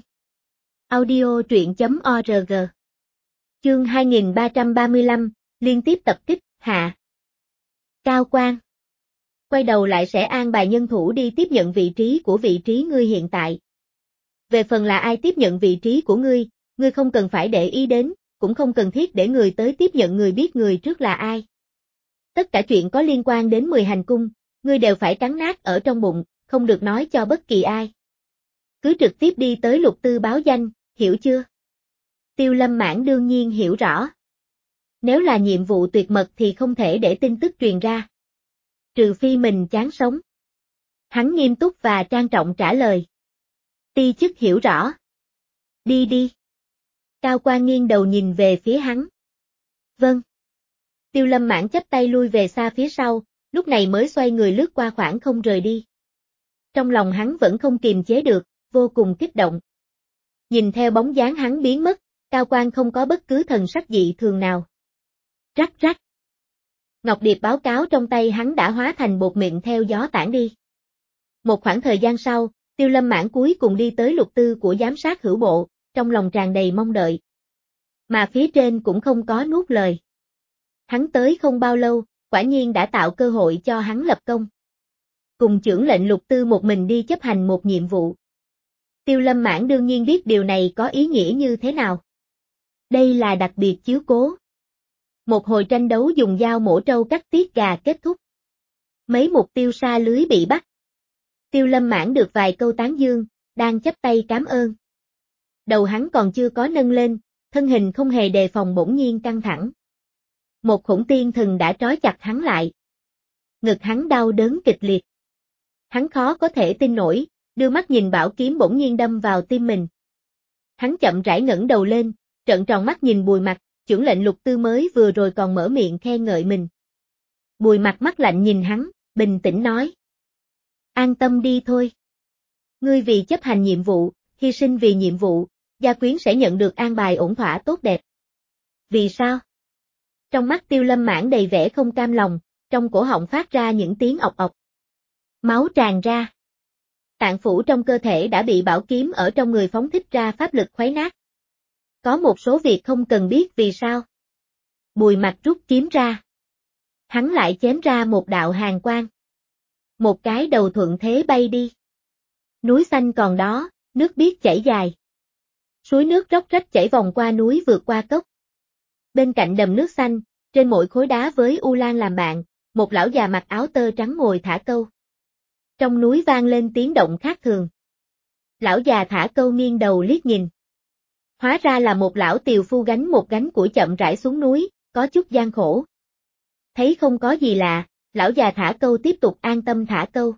Audio truyện chấm org. Chương hai nghìn ba trăm ba mươi lăm, liên tiếp tập kích, hạ. Cao Quan. Quay đầu lại sẽ an bài nhân thủ đi tiếp nhận vị trí của vị trí ngươi hiện tại. Về phần là ai tiếp nhận vị trí của ngươi, ngươi không cần phải để ý đến, cũng không cần thiết để người tới tiếp nhận người biết người trước là ai. Tất cả chuyện có liên quan đến mười hành cung, ngươi đều phải cắn nát ở trong bụng, không được nói cho bất kỳ ai. Cứ trực tiếp đi tới Lục Tư báo danh, hiểu chưa? Tiêu Lâm Mãn đương nhiên hiểu rõ. Nếu là nhiệm vụ tuyệt mật thì không thể để tin tức truyền ra. Trừ phi mình chán sống. Hắn nghiêm túc và trang trọng trả lời. Ti chức hiểu rõ. Đi đi. Cao Quan nghiêng đầu nhìn về phía hắn. Vâng. Tiêu Lâm Mãn chắp tay lui về xa phía sau, lúc này mới xoay người lướt qua khoảng không rời đi. Trong lòng hắn vẫn không kiềm chế được, vô cùng kích động. Nhìn theo bóng dáng hắn biến mất, Cao Quan không có bất cứ thần sắc dị thường nào. Rắc rắc. Ngọc Điệp báo cáo trong tay hắn đã hóa thành bột mịn theo gió tản đi. Một khoảng thời gian sau, Tiêu Lâm Mãn cuối cùng đi tới Lục Tư của giám sát hữu bộ, trong lòng tràn đầy mong đợi. Mà phía trên cũng không có nuốt lời. Hắn tới không bao lâu, quả nhiên đã tạo cơ hội cho hắn lập công. Cùng chưởng lệnh Lục Tư một mình đi chấp hành một nhiệm vụ. Tiêu Lâm Mãn đương nhiên biết điều này có ý nghĩa như thế nào. Đây là đặc biệt chiếu cố. Một hồi tranh đấu dùng dao mổ trâu cắt tiết gà kết thúc. Mấy mục tiêu xa lưới bị bắt. Tiêu Lâm Mãn được vài câu tán dương, đang chắp tay cảm ơn. Đầu hắn còn chưa có nâng lên, thân hình không hề đề phòng bỗng nhiên căng thẳng. Một khủng tiên thần đã trói chặt hắn lại. Ngực hắn đau đớn kịch liệt. Hắn khó có thể tin nổi, đưa mắt nhìn bảo kiếm bỗng nhiên đâm vào tim mình. Hắn chậm rãi ngẩng đầu lên, trợn tròn mắt nhìn Bùi Mặc, chưởng lệnh Lục Tư mới vừa rồi còn mở miệng khen ngợi mình. Bùi Mặc mắt lạnh nhìn hắn, bình tĩnh nói. An tâm đi thôi. Ngươi vì chấp hành nhiệm vụ, hy sinh vì nhiệm vụ, gia quyến sẽ nhận được an bài ổn thỏa tốt đẹp. Vì sao? Trong mắt Tiêu Lâm Mãn đầy vẻ không cam lòng, trong cổ họng phát ra những tiếng ọc ọc. Máu tràn ra. Tạng phủ trong cơ thể đã bị bảo kiếm ở trong người phóng thích ra pháp lực khuấy nát. Có một số việc không cần biết vì sao. Bùi Mạch rút kiếm ra. Hắn lại chém ra một đạo hàn quang. Một cái đầu thuận thế bay đi. Núi xanh còn đó, nước biếc chảy dài. Suối nước róc rách chảy vòng qua núi vượt qua cốc. Bên cạnh đầm nước xanh, trên mỗi khối đá với U Lan làm bạn, một lão già mặc áo tơ trắng ngồi thả câu. Trong núi vang lên tiếng động khác thường. Lão già thả câu nghiêng đầu liếc nhìn. Hóa ra là một lão tiều phu gánh một gánh củi chậm rãi xuống núi, có chút gian khổ. Thấy không có gì lạ, lão già thả câu tiếp tục an tâm thả câu.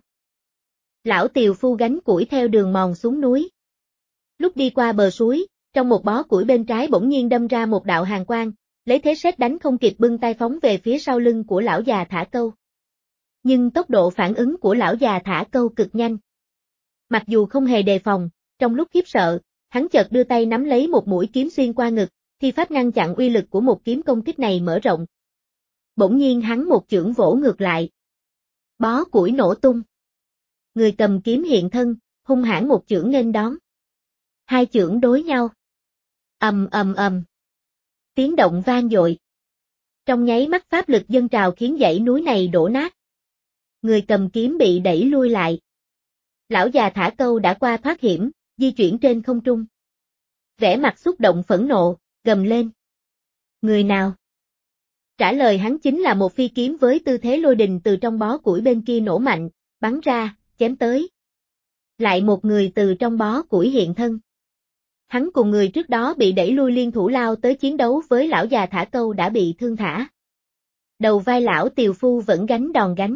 Lão tiều phu gánh củi theo đường mòn xuống núi. Lúc đi qua bờ suối, trong một bó củi bên trái bỗng nhiên đâm ra một đạo hàn quang, lấy thế sét đánh không kịp bưng tay phóng về phía sau lưng của lão già thả câu. Nhưng tốc độ phản ứng của lão già thả câu cực nhanh. Mặc dù không hề đề phòng, trong lúc khiếp sợ, hắn chợt đưa tay nắm lấy một mũi kiếm xuyên qua ngực, thi pháp ngăn chặn uy lực của một kiếm công kích này mở rộng. Bỗng nhiên hắn một chưởng vỗ ngược lại. Bó củi nổ tung. Người cầm kiếm hiện thân, hung hãn một chưởng nghênh đón. Hai chưởng đối nhau. Ầm ầm ầm. Tiếng động vang dội. Trong nháy mắt pháp lực dâng trào khiến dãy núi này đổ nát. Người cầm kiếm bị đẩy lui lại. Lão già thả câu đã qua thoát hiểm, di chuyển trên không trung. Vẻ mặt xúc động phẫn nộ, gầm lên. Người nào? Trả lời hắn chính là một phi kiếm với tư thế lôi đình từ trong bó củi bên kia nổ mạnh, bắn ra, chém tới. Lại một người từ trong bó củi hiện thân. Hắn cùng người trước đó bị đẩy lui liên thủ lao tới chiến đấu với lão già thả câu đã bị thương thả. Đầu vai lão tiều phu vẫn gánh đòn gánh.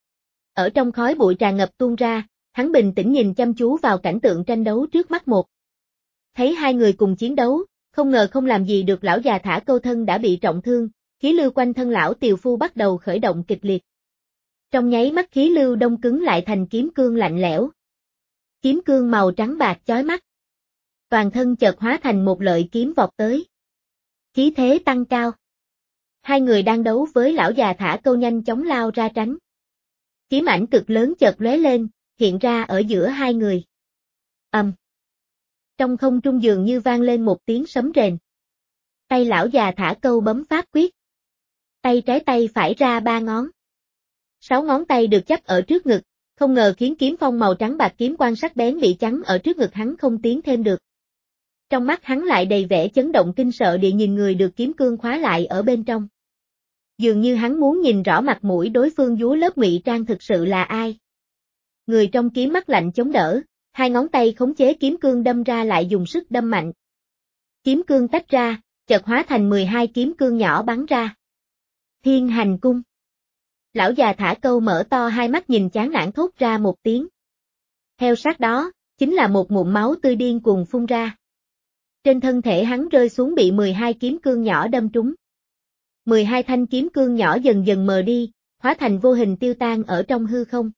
Ở trong khói bụi tràn ngập tuôn ra, hắn bình tĩnh nhìn chăm chú vào cảnh tượng tranh đấu trước mắt một. Thấy hai người cùng chiến đấu, không ngờ không làm gì được lão già thả câu thân đã bị trọng thương, khí lưu quanh thân lão tiều phu bắt đầu khởi động kịch liệt. Trong nháy mắt khí lưu đông cứng lại thành kiếm cương lạnh lẽo. Kiếm cương màu trắng bạc chói mắt. Toàn thân chợt hóa thành một lợi kiếm vọt tới. Khí thế tăng cao. Hai người đang đấu với lão già thả câu nhanh chóng lao ra tránh. Kiếm ảnh cực lớn chợt lóe lên, hiện ra ở giữa hai người. Ầm. Um. Trong không trung dường như vang lên một tiếng sấm rền. Tay lão già thả câu bấm pháp quyết. Tay trái tay phải ra ba ngón. Sáu ngón tay được chắp ở trước ngực, không ngờ khiến kiếm phong màu trắng bạc kiếm quan sắc bén bị chắn ở trước ngực hắn không tiến thêm được. Trong mắt hắn lại đầy vẻ chấn động kinh sợ địa nhìn người được kiếm cương khóa lại ở bên trong. Dường như hắn muốn nhìn rõ mặt mũi đối phương dúa lớp ngụy trang thực sự là ai. Người trong kiếm mắt lạnh chống đỡ, hai ngón tay khống chế kiếm cương đâm ra lại dùng sức đâm mạnh. Kiếm cương tách ra, chợt hóa thành mười hai kiếm cương nhỏ bắn ra. Thiên hành cung. Lão già thả câu mở to hai mắt nhìn chán nản thốt ra một tiếng. Theo sát đó, chính là một ngụm máu tươi điên cuồng phun ra. Trên thân thể hắn rơi xuống bị mười hai kiếm cương nhỏ đâm trúng. mười hai thanh kiếm cương nhỏ dần dần mờ đi, hóa thành vô hình tiêu tan ở trong hư không.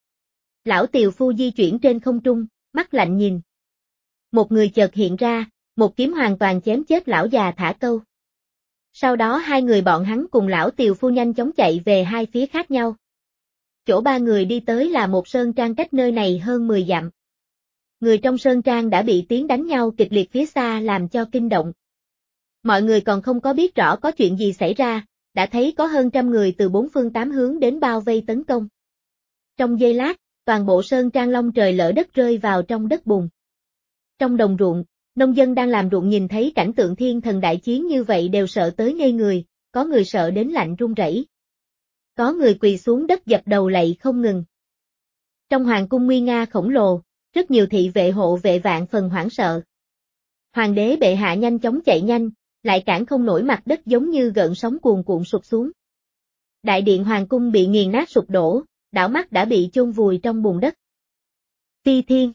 Lão tiều phu di chuyển trên không trung, mắt lạnh nhìn. Một người chợt hiện ra, một kiếm hoàn toàn chém chết lão già thả câu. Sau đó hai người bọn hắn cùng lão tiều phu nhanh chóng chạy về hai phía khác nhau. Chỗ ba người đi tới là một sơn trang cách nơi này hơn mười dặm. Người trong sơn trang đã bị tiếng đánh nhau kịch liệt phía xa làm cho kinh động. Mọi người còn không có biết rõ có chuyện gì xảy ra, đã thấy có hơn trăm người từ bốn phương tám hướng đến bao vây tấn công. Trong giây lát, toàn bộ sơn trang long trời lỡ đất rơi vào trong đất bùn. Trong đồng ruộng, nông dân đang làm ruộng nhìn thấy cảnh tượng thiên thần đại chiến như vậy đều sợ tới ngây người, có người sợ đến lạnh run rẩy. Có người quỳ xuống đất dập đầu lạy không ngừng. Trong hoàng cung nguy nga khổng lồ, rất nhiều thị vệ hộ vệ vạn phần hoảng sợ. Hoàng đế bệ hạ nhanh chóng chạy nhanh, lại cản không nổi mặt đất giống như gợn sóng cuồn cuộn sụp xuống. Đại điện hoàng cung bị nghiền nát sụp đổ, đảo mắt đã bị chôn vùi trong bùn đất. Phi Thiên.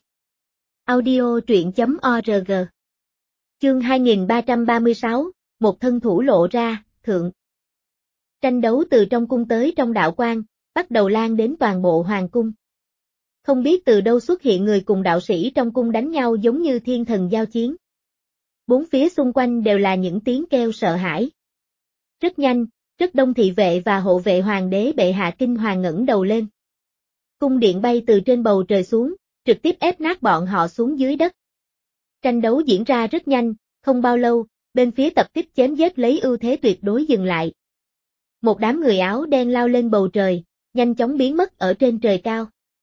Audio truyện chấm org. Chương hai nghìn ba trăm ba mươi sáu, một thân thủ lộ ra, thượng. Tranh đấu từ trong cung tới trong đạo quan, bắt đầu lan đến toàn bộ hoàng cung. Không biết từ đâu xuất hiện người cùng đạo sĩ trong cung đánh nhau giống như thiên thần giao chiến. Bốn phía xung quanh đều là những tiếng kêu sợ hãi. Rất nhanh, rất đông thị vệ và hộ vệ hoàng đế bệ hạ kinh hoàng ngẩng đầu lên. Cung điện bay từ trên bầu trời xuống, trực tiếp ép nát bọn họ xuống dưới đất. Tranh đấu diễn ra rất nhanh, không bao lâu, bên phía tập kích chém giết lấy ưu thế tuyệt đối dừng lại. Một đám người áo đen lao lên bầu trời, nhanh chóng biến mất ở trên trời cao.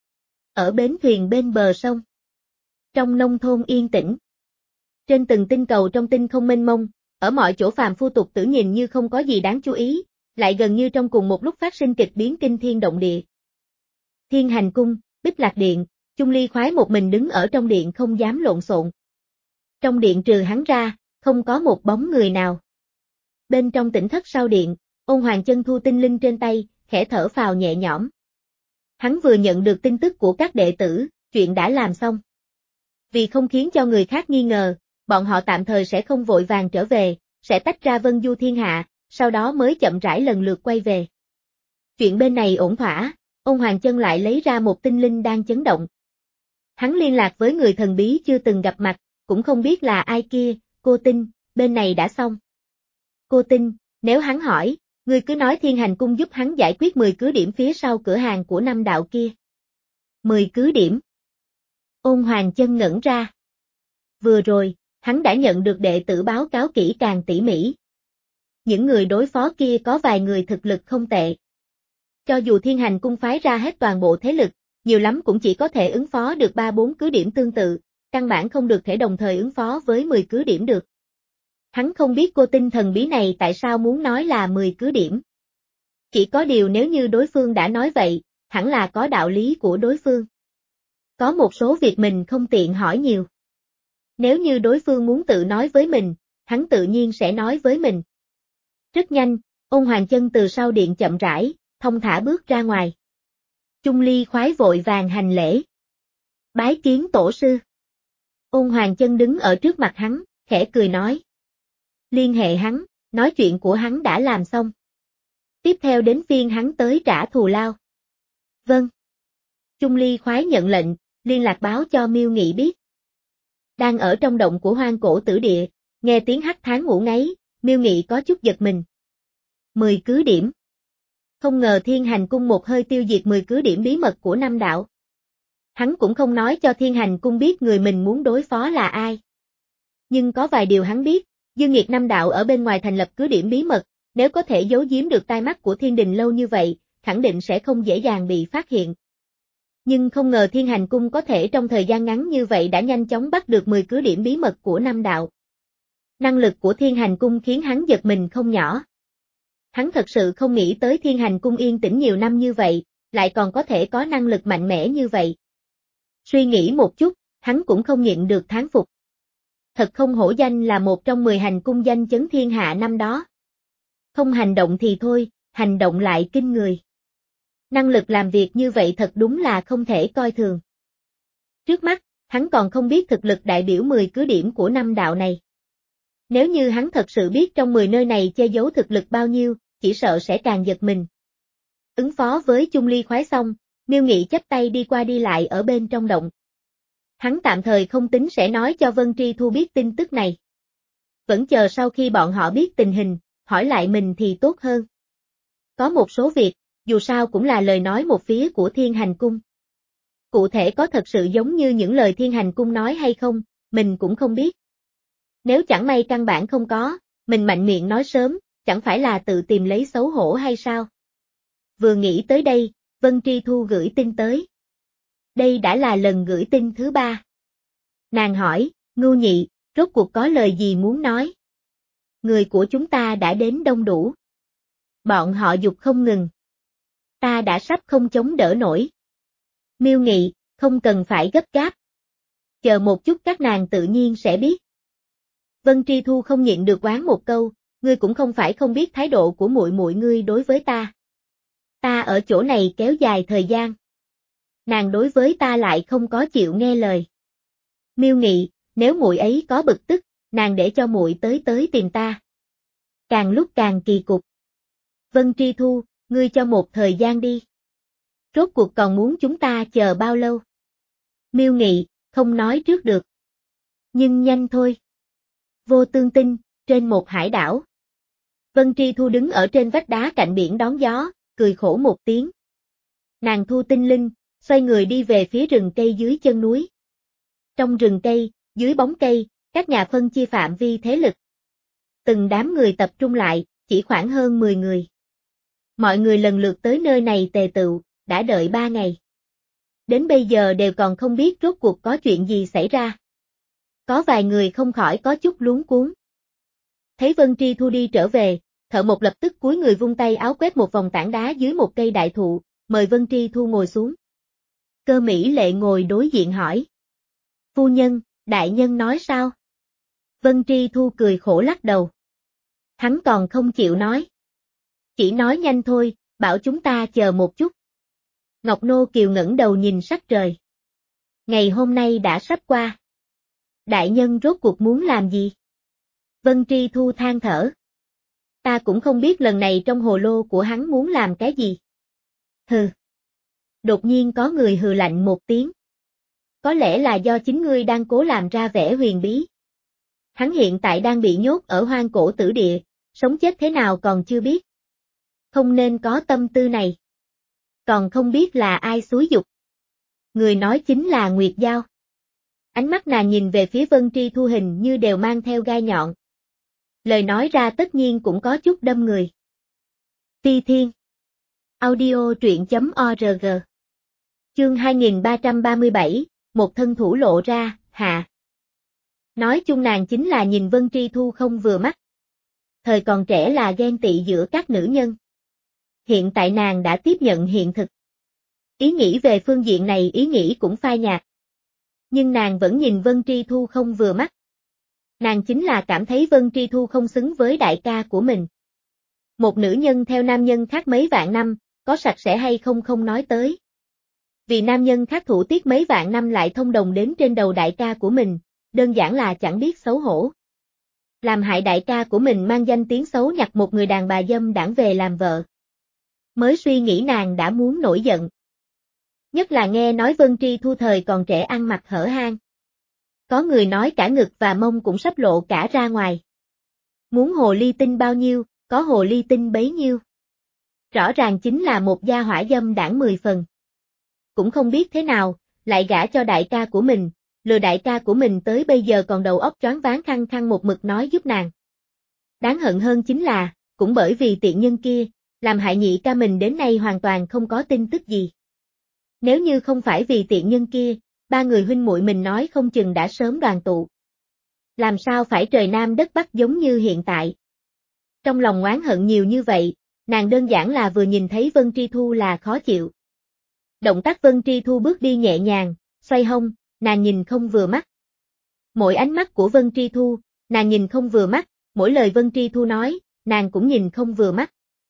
Ở bến thuyền bên bờ sông. Trong nông thôn yên tĩnh. Trên từng tinh cầu trong tinh không mênh mông, ở mọi chỗ phàm phu tục tử nhìn như không có gì đáng chú ý, lại gần như trong cùng một lúc phát sinh kịch biến kinh thiên động địa. Thiên Hành Cung, Bích Lạc Điện, Chung Ly khoái một mình đứng ở trong điện không dám lộn xộn. Trong điện trừ hắn ra, không có một bóng người nào. Bên trong tỉnh thất sau điện, Ôn Hoàng chân thu tinh linh trên tay, khẽ thở phào nhẹ nhõm. Hắn vừa nhận được tin tức của các đệ tử, chuyện đã làm xong. Vì không khiến cho người khác nghi ngờ, bọn họ tạm thời sẽ không vội vàng trở về, sẽ tách ra Vân Du thiên hạ, sau đó mới chậm rãi lần lượt quay về. Chuyện bên này ổn thỏa, Ôn Hoàng chân lại lấy ra một tinh linh đang chấn động. Hắn liên lạc với người thần bí chưa từng gặp mặt, cũng không biết là ai kia, cô Tinh, bên này đã xong. Cô Tinh, nếu hắn hỏi, ngươi cứ nói Thiên Hành Cung giúp hắn giải quyết mười cứ điểm phía sau cửa hàng của năm đạo kia. mười cứ điểm. Ôn Hoàng chân ngẩn ra. Vừa rồi, hắn đã nhận được đệ tử báo cáo kỹ càng tỉ mỉ. Những người đối phó kia có vài người thực lực không tệ. Cho dù Thiên Hành Cung phái ra hết toàn bộ thế lực, nhiều lắm cũng chỉ có thể ứng phó được ba bốn cứ điểm tương tự, căn bản không được thể đồng thời ứng phó với mười cứ điểm được. Hắn không biết cô Tinh thần bí này tại sao muốn nói là mười cứ điểm. Chỉ có điều nếu như đối phương đã nói vậy, hẳn là có đạo lý của đối phương. Có một số việc mình không tiện hỏi nhiều. Nếu như đối phương muốn tự nói với mình, hắn tự nhiên sẽ nói với mình. Rất nhanh, Ôn Hoàng chân từ sau điện chậm rãi, thông thả bước ra ngoài. Chung Ly khoái vội vàng hành lễ. Bái kiến tổ sư. Ôn Hoàng chân đứng ở trước mặt hắn, khẽ cười nói. Liên hệ hắn, nói chuyện của hắn đã làm xong. Tiếp theo đến phiên hắn tới trả thù lao. Vâng. Chung Ly khoái nhận lệnh, liên lạc báo cho Miêu Nghị biết. Đang ở trong động của hoang cổ tử địa, nghe tiếng hắt tháng ngủ ngáy, Miêu Nghị có chút giật mình. Mười cứ điểm. Không ngờ Thiên Hành Cung một hơi tiêu diệt mười cứ điểm bí mật của năm đạo. Hắn cũng không nói cho Thiên Hành Cung biết người mình muốn đối phó là ai. Nhưng có vài điều hắn biết, Dương Nghiệt năm đạo ở bên ngoài thành lập cứ điểm bí mật, nếu có thể giấu giếm được tai mắt của Thiên Đình lâu như vậy, khẳng định sẽ không dễ dàng bị phát hiện. Nhưng không ngờ Thiên Hành Cung có thể trong thời gian ngắn như vậy đã nhanh chóng bắt được mười cứ điểm bí mật của năm đạo. Năng lực của Thiên Hành Cung khiến hắn giật mình không nhỏ. Hắn thật sự không nghĩ tới Thiên Hành Cung yên tĩnh nhiều năm như vậy, lại còn có thể có năng lực mạnh mẽ như vậy. Suy nghĩ một chút, hắn cũng không nhịn được thán phục. Thật không hổ danh là một trong mười hành cung danh chấn thiên hạ năm đó. Không hành động thì thôi, hành động lại kinh người. Năng lực làm việc như vậy thật đúng là không thể coi thường. Trước mắt, hắn còn không biết thực lực đại biểu mười cứ điểm của năm đạo này. Nếu như hắn thật sự biết trong mười nơi này che giấu thực lực bao nhiêu, chỉ sợ sẽ càng giật mình. Ứng phó với Chung Ly khoái xong, Miêu Nghị chắp tay đi qua đi lại ở bên trong động. Hắn tạm thời không tính sẽ nói cho Vân Tri Thu biết tin tức này. Vẫn chờ sau khi bọn họ biết tình hình, hỏi lại mình thì tốt hơn. Có một số việc, dù sao cũng là lời nói một phía của Thiên Hành Cung. Cụ thể có thật sự giống như những lời Thiên Hành Cung nói hay không, mình cũng không biết. Nếu chẳng may căn bản không có, mình mạnh miệng nói sớm, chẳng phải là tự tìm lấy xấu hổ hay sao? Vừa nghĩ tới đây, Vân Tri Thu gửi tin tới. Đây đã là lần gửi tin thứ ba. Nàng hỏi, Ngưu Nhị, rốt cuộc có lời gì muốn nói? Người của chúng ta đã đến đông đủ. Bọn họ dục không ngừng. Ta đã sắp không chống đỡ nổi. Miêu Nghị, không cần phải gấp gáp. Chờ một chút các nàng tự nhiên sẽ biết. Vân Tri Thu không nhịn được oán một câu, ngươi cũng không phải không biết thái độ của muội muội ngươi đối với ta. Ta ở chỗ này kéo dài thời gian. Nàng đối với ta lại không có chịu nghe lời. Miêu Nghị, nếu muội ấy có bực tức, nàng để cho muội tới tới tìm ta. Càng lúc càng kỳ cục. Vân Tri Thu, ngươi cho một thời gian đi. Rốt cuộc còn muốn chúng ta chờ bao lâu? Miêu Nghị, không nói trước được. Nhưng nhanh thôi. Vô Tương Tinh, trên một hải đảo. Vân Tri Thu đứng ở trên vách đá cạnh biển đón gió, cười khổ một tiếng. Nàng thu tinh linh, xoay người đi về phía rừng cây dưới chân núi. Trong rừng cây, dưới bóng cây, các nhà phân chia phạm vi thế lực. Từng đám người tập trung lại, chỉ khoảng hơn mười người. Mọi người lần lượt tới nơi này tề tựu, đã đợi ba ngày. Đến bây giờ đều còn không biết rốt cuộc có chuyện gì xảy ra. Có vài người không khỏi có chút luống cuống. Thấy Vân Tri Thu đi trở về, Thợ Mộc lập tức cúi người vung tay áo quét một vòng tảng đá dưới một cây đại thụ, mời Vân Tri Thu ngồi xuống. Cơ Mỹ Lệ ngồi đối diện hỏi. Phu nhân, đại nhân nói sao? Vân Tri Thu cười khổ lắc đầu. Hắn còn không chịu nói. Chỉ nói nhanh thôi, bảo chúng ta chờ một chút. Ngọc Nô Kiều ngẩng đầu nhìn sắc trời. Ngày hôm nay đã sắp qua. Đại nhân rốt cuộc muốn làm gì? Vân Tri Thu than thở. Ta cũng không biết lần này trong hồ lô của hắn muốn làm cái gì. Hừ. Đột nhiên có người hừ lạnh một tiếng. Có lẽ là do chính ngươi đang cố làm ra vẻ huyền bí. Hắn hiện tại đang bị nhốt ở hoang cổ tử địa, sống chết thế nào còn chưa biết. Không nên có tâm tư này. Còn không biết là ai xúi giục. Người nói chính là Nguyệt Giao. Ánh mắt nàng nhìn về phía Vân Tri Thu hình như đều mang theo gai nhọn. Lời nói ra tất nhiên cũng có chút đâm người. Phi Thiên. Audio truyện chấm org. Chương hai nghìn ba trăm ba mươi bảy, một thân thủ lộ ra, hạ. Nói chung nàng chính là nhìn Vân Tri Thu không vừa mắt. Thời còn trẻ là ghen tị giữa các nữ nhân. Hiện tại nàng đã tiếp nhận hiện thực. Ý nghĩ về phương diện này ý nghĩ cũng phai nhạt. Nhưng nàng vẫn nhìn Vân Tri Thu không vừa mắt. Nàng chính là cảm thấy Vân Tri Thu không xứng với đại ca của mình. Một nữ nhân theo nam nhân khác mấy vạn năm, có sạch sẽ hay không không nói tới. Vì nam nhân khác thủ tiết mấy vạn năm lại thông đồng đến trên đầu đại ca của mình, đơn giản là chẳng biết xấu hổ. Làm hại đại ca của mình mang danh tiếng xấu nhặt một người đàn bà dâm đãng về làm vợ. Mới suy nghĩ nàng đã muốn nổi giận. Nhất là nghe nói Vân Tri Thu thời còn trẻ ăn mặc hở hang. Có người nói cả ngực và mông cũng sắp lộ cả ra ngoài. Muốn hồ ly tinh bao nhiêu, có hồ ly tinh bấy nhiêu. Rõ ràng chính là một gia hỏa dâm đãng mười phần. Cũng không biết thế nào, lại gả cho đại ca của mình, lừa đại ca của mình tới bây giờ còn đầu óc choáng váng khăng khăng một mực nói giúp nàng. Đáng hận hơn chính là, cũng bởi vì tiện nhân kia, làm hại nhị ca mình đến nay hoàn toàn không có tin tức gì. Nếu như không phải vì tiện nhân kia, ba người huynh muội mình nói không chừng đã sớm đoàn tụ. Làm sao phải trời Nam đất Bắc giống như hiện tại. Trong lòng oán hận nhiều như vậy, nàng đơn giản là vừa nhìn thấy Vân Tri Thu là khó chịu. Động tác Vân Tri Thu bước đi nhẹ nhàng, xoay hông, nàng nhìn không vừa mắt. Mỗi ánh mắt của Vân Tri Thu, nàng nhìn không vừa mắt, mỗi lời Vân Tri Thu nói, nàng cũng nhìn không vừa mắt.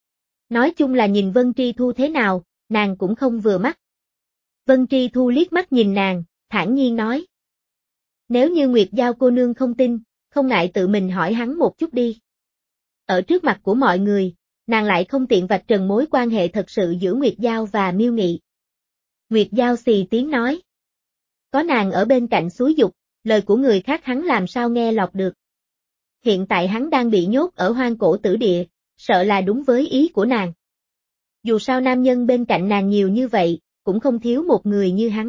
Nói chung là nhìn Vân Tri Thu thế nào, nàng cũng không vừa mắt. Vân Tri Thu liếc mắt nhìn nàng, thản nhiên nói. Nếu như Nguyệt Giao cô nương không tin, không ngại tự mình hỏi hắn một chút đi. Ở trước mặt của mọi người, nàng lại không tiện vạch trần mối quan hệ thật sự giữa Nguyệt Giao và Miêu Nghị. Nguyệt Giao xì tiếng nói. Có nàng ở bên cạnh xúi giục, lời của người khác hắn làm sao nghe lọt được. Hiện tại hắn đang bị nhốt ở hoang cổ tử địa, sợ là đúng với ý của nàng. Dù sao nam nhân bên cạnh nàng nhiều như vậy, cũng không thiếu một người như hắn.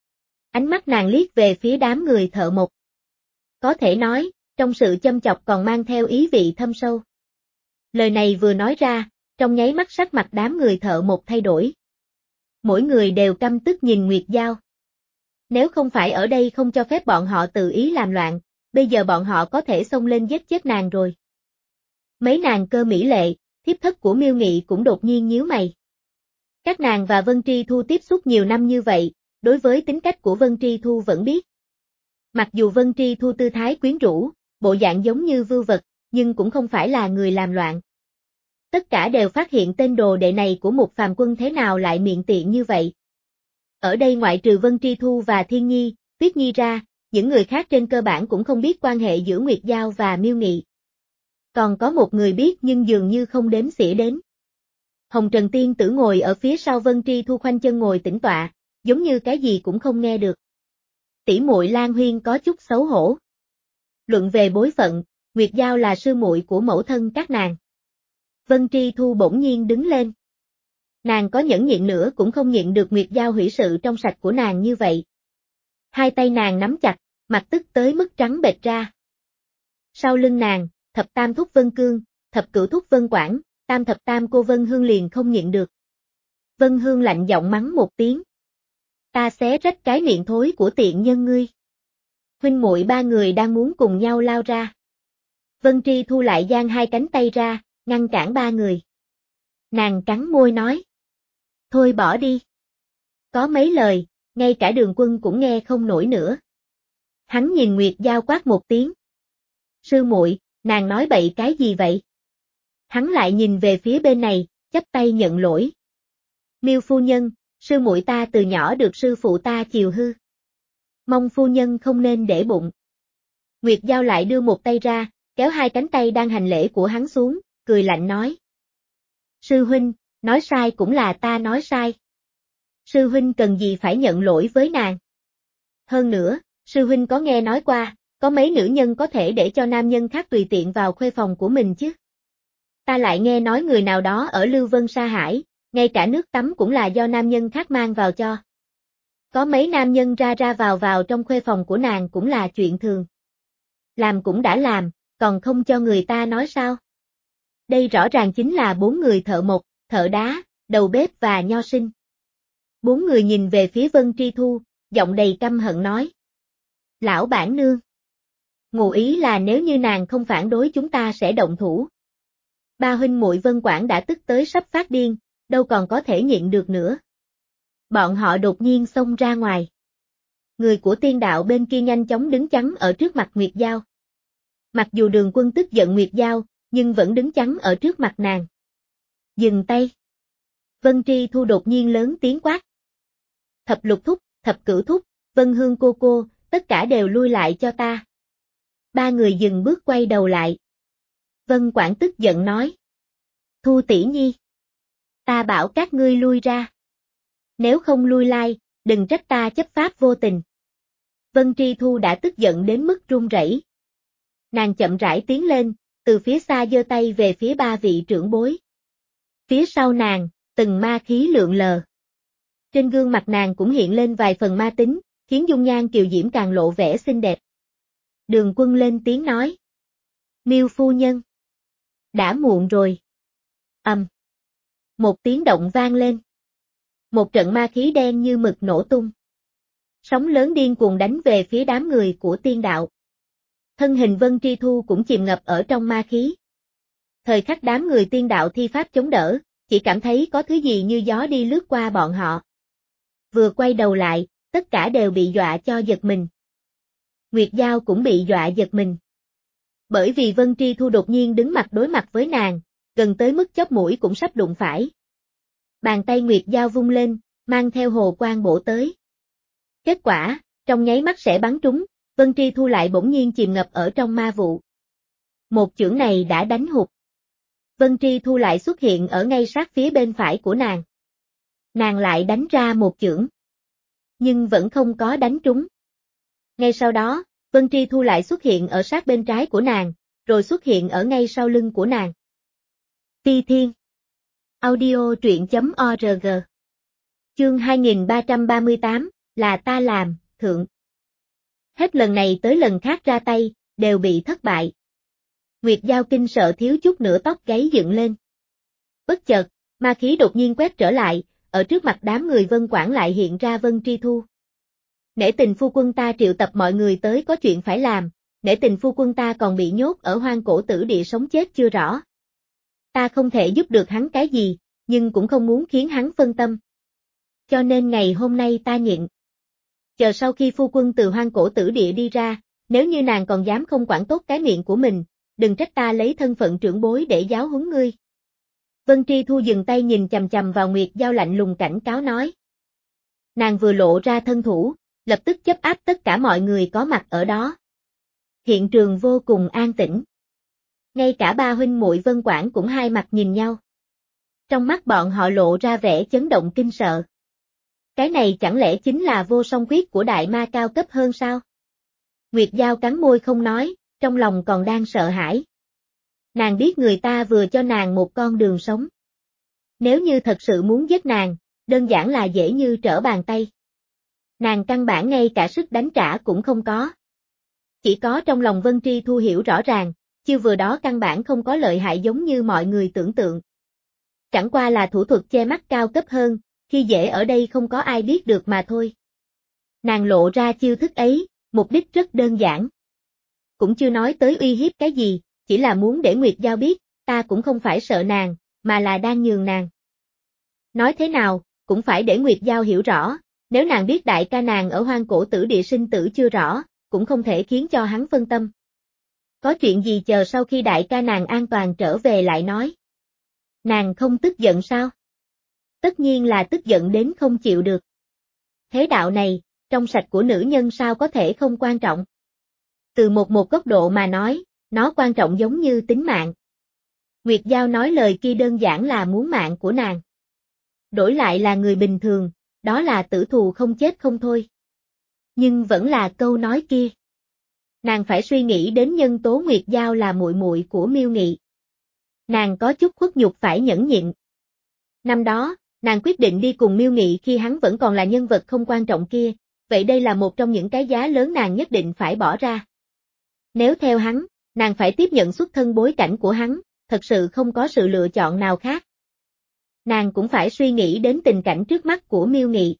Ánh mắt nàng liếc về phía đám người Thợ Mộc. Có thể nói, trong sự châm chọc còn mang theo ý vị thâm sâu. Lời này vừa nói ra, trong nháy mắt sắc mặt đám người Thợ Mộc thay đổi. Mỗi người đều căm tức nhìn Nguyệt Giao. Nếu không phải ở đây không cho phép bọn họ tự ý làm loạn, bây giờ bọn họ có thể xông lên giết chết nàng rồi. Mấy nàng Cơ Mỹ Lệ, thiếp thất của Miêu Nghị cũng đột nhiên nhíu mày. Các nàng và Vân Tri Thu tiếp xúc nhiều năm như vậy, đối với tính cách của Vân Tri Thu vẫn biết. Mặc dù Vân Tri Thu tư thái quyến rũ, bộ dạng giống như vưu vật, nhưng cũng không phải là người làm loạn. Tất cả đều phát hiện tên đồ đệ này của một phàm quân thế nào lại miệng tiện như vậy. Ở đây ngoại trừ Vân Tri Thu và Thiên Nhi, Tuyết Nhi ra, những người khác trên cơ bản cũng không biết quan hệ giữa Nguyệt Giao và Miêu Nghị. Còn có một người biết nhưng dường như không đếm xỉa đến. Hồng Trần Tiên Tử ngồi ở phía sau Vân Tri Thu khoanh chân ngồi tĩnh tọa, giống như cái gì cũng không nghe được. Tỷ muội Lan Huyên có chút xấu hổ. Luận về bối phận, Nguyệt Giao là sư muội của mẫu thân các nàng. Vân Tri Thu bỗng nhiên đứng lên. Nàng có nhẫn nhịn nữa cũng không nhịn được Nguyệt Giao hủy sự trong sạch của nàng như vậy. Hai tay nàng nắm chặt, mặt tức tới mức trắng bệch ra. Sau lưng nàng, thập tam thúc Vân Cương, thập cửu thúc Vân Quảng, tam thập tam cô Vân Hương liền không nhịn được. Vân Hương lạnh giọng mắng một tiếng. Ta xé rách cái miệng thối của tiện nhân ngươi. Huynh muội ba người đang muốn cùng nhau lao ra. Vân Tri Thu lại giang hai cánh tay ra, ngăn cản ba người. Nàng cắn môi nói. Thôi bỏ đi. Có mấy lời, ngay cả Đường Quân cũng nghe không nổi nữa. Hắn nhìn Nguyệt Giao quát một tiếng. Sư muội, nàng nói bậy cái gì vậy? Hắn lại nhìn về phía bên này, chắp tay nhận lỗi. Miêu phu nhân, sư muội ta từ nhỏ được sư phụ ta chiều hư. Mong phu nhân không nên để bụng. Nguyệt Giao lại đưa một tay ra, kéo hai cánh tay đang hành lễ của hắn xuống, cười lạnh nói. Sư huynh, nói sai cũng là ta nói sai. Sư huynh cần gì phải nhận lỗi với nàng. Hơn nữa, sư huynh có nghe nói qua, có mấy nữ nhân có thể để cho nam nhân khác tùy tiện vào khuê phòng của mình chứ. Ta lại nghe nói người nào đó ở Lưu Vân Sa Hải, ngay cả nước tắm cũng là do nam nhân khác mang vào cho. Có mấy nam nhân ra ra vào vào trong khuê phòng của nàng cũng là chuyện thường. Làm cũng đã làm, còn không cho người ta nói sao. Đây rõ ràng chính là bốn người thợ mộc, thợ đá, đầu bếp và nho sinh. Bốn người nhìn về phía Vân Tri Thu, giọng đầy căm hận nói. Lão bản nương. Ngụ ý là nếu như nàng không phản đối chúng ta sẽ động thủ. Ba huynh muội Vân Quảng đã tức tới sắp phát điên, đâu còn có thể nhịn được nữa. Bọn họ đột nhiên xông ra ngoài. Người của tiên đạo bên kia nhanh chóng đứng chắn ở trước mặt Nguyệt Giao. Mặc dù Đường Quân tức giận Nguyệt Giao, nhưng vẫn đứng chắn ở trước mặt nàng. Dừng tay. Vân Tri Thu đột nhiên lớn tiếng quát. Thập lục thúc, thập cửu thúc, Vân Hương cô cô, tất cả đều lui lại cho ta. Ba người dừng bước quay đầu lại. Vân Quảng tức giận nói. Thu tỷ nhi. Ta bảo các ngươi lui ra. Nếu không lui lai, đừng trách ta chấp pháp vô tình. Vân Tri Thu đã tức giận đến mức run rẩy. Nàng chậm rãi tiến lên, từ phía xa giơ tay về phía ba vị trưởng bối. Phía sau nàng, từng ma khí lượn lờ. Trên gương mặt nàng cũng hiện lên vài phần ma tính, khiến dung nhan kiều diễm càng lộ vẻ xinh đẹp. Đường Quân lên tiếng nói. Miêu phu nhân. Đã muộn rồi. Ầm. Um. Một tiếng động vang lên. Một trận ma khí đen như mực nổ tung. Sóng lớn điên cuồng đánh về phía đám người của tiên đạo. Thân hình Vân Tri Thu cũng chìm ngập ở trong ma khí. Thời khắc đám người tiên đạo thi pháp chống đỡ, chỉ cảm thấy có thứ gì như gió đi lướt qua bọn họ. Vừa quay đầu lại, tất cả đều bị dọa cho giật mình. Nguyệt Giao cũng bị dọa giật mình. Bởi vì Vân Tri Thu đột nhiên đứng mặt đối mặt với nàng, gần tới mức chóp mũi cũng sắp đụng phải. Bàn tay Nguyệt Giao vung lên, mang theo hồ quang bổ tới. Kết quả, trong nháy mắt sẽ bắn trúng, Vân Tri Thu lại bỗng nhiên chìm ngập ở trong ma vụ. Một chưởng này đã đánh hụt. Vân Tri Thu lại xuất hiện ở ngay sát phía bên phải của nàng. Nàng lại đánh ra một chưởng. Nhưng vẫn không có đánh trúng. Ngay sau đó, Vân Tri Thu lại xuất hiện ở sát bên trái của nàng, rồi xuất hiện ở ngay sau lưng của nàng. Phi Thiên Audio truyện chấm org Chương hai nghìn ba trăm ba mươi tám, là ta làm, thượng. Hết lần này tới lần khác ra tay, đều bị thất bại. Nguyệt Giao kinh sợ thiếu chút nữa tóc gáy dựng lên. Bất chợt, ma khí đột nhiên quét trở lại, ở trước mặt đám người Vân Quảng lại hiện ra Vân Tri Thu. Nể tình phu quân ta triệu tập mọi người tới có chuyện phải làm, nể tình phu quân ta còn bị nhốt ở hoang cổ tử địa sống chết chưa rõ. Ta không thể giúp được hắn cái gì, nhưng cũng không muốn khiến hắn phân tâm. Cho nên ngày hôm nay ta nhịn. Chờ sau khi phu quân từ hoang cổ tử địa đi ra, nếu như nàng còn dám không quản tốt cái miệng của mình, đừng trách ta lấy thân phận trưởng bối để giáo huấn ngươi. Vân Tri Thu dừng tay nhìn chằm chằm vào Nguyệt Giao lạnh lùng cảnh cáo nói. Nàng vừa lộ ra thân thủ, lập tức chấp áp tất cả mọi người có mặt ở đó. Hiện trường vô cùng an tĩnh. Ngay cả ba huynh muội Vân Quảng cũng hai mặt nhìn nhau. Trong mắt bọn họ lộ ra vẻ chấn động kinh sợ. Cái này chẳng lẽ chính là vô song quyết của đại ma cao cấp hơn sao? Nguyệt Giao cắn môi không nói, trong lòng còn đang sợ hãi. Nàng biết người ta vừa cho nàng một con đường sống. Nếu như thật sự muốn giết nàng, đơn giản là dễ như trở bàn tay. Nàng căn bản ngay cả sức đánh trả cũng không có. Chỉ có trong lòng Vân Tri Thu hiểu rõ ràng, chiêu vừa đó căn bản không có lợi hại giống như mọi người tưởng tượng. Chẳng qua là thủ thuật che mắt cao cấp hơn, khi dễ ở đây không có ai biết được mà thôi. Nàng lộ ra chiêu thức ấy, mục đích rất đơn giản. Cũng chưa nói tới uy hiếp cái gì, chỉ là muốn để Nguyệt Giao biết, ta cũng không phải sợ nàng, mà là đang nhường nàng. Nói thế nào, cũng phải để Nguyệt Giao hiểu rõ, nếu nàng biết đại ca nàng ở hoang cổ tử địa sinh tử chưa rõ, cũng không thể khiến cho hắn phân tâm. Có chuyện gì chờ sau khi đại ca nàng an toàn trở về lại nói. Nàng không tức giận sao? Tất nhiên là tức giận đến không chịu được. Thế đạo này, trong sạch của nữ nhân sao có thể không quan trọng? Từ một một góc độ mà nói, nó quan trọng giống như tính mạng. Nguyệt Giao nói lời kia đơn giản là muốn mạng của nàng. Đổi lại là người bình thường, đó là tử thù không chết không thôi. Nhưng vẫn là câu nói kia. Nàng phải suy nghĩ đến nhân tố Nguyệt Giao là muội muội của Miêu Nghị. Nàng có chút khuất nhục phải nhẫn nhịn. Năm đó, nàng quyết định đi cùng Miêu Nghị khi hắn vẫn còn là nhân vật không quan trọng kia, vậy đây là một trong những cái giá lớn nàng nhất định phải bỏ ra. Nếu theo hắn, nàng phải tiếp nhận xuất thân bối cảnh của hắn, thật sự không có sự lựa chọn nào khác. Nàng cũng phải suy nghĩ đến tình cảnh trước mắt của Miêu Nghị.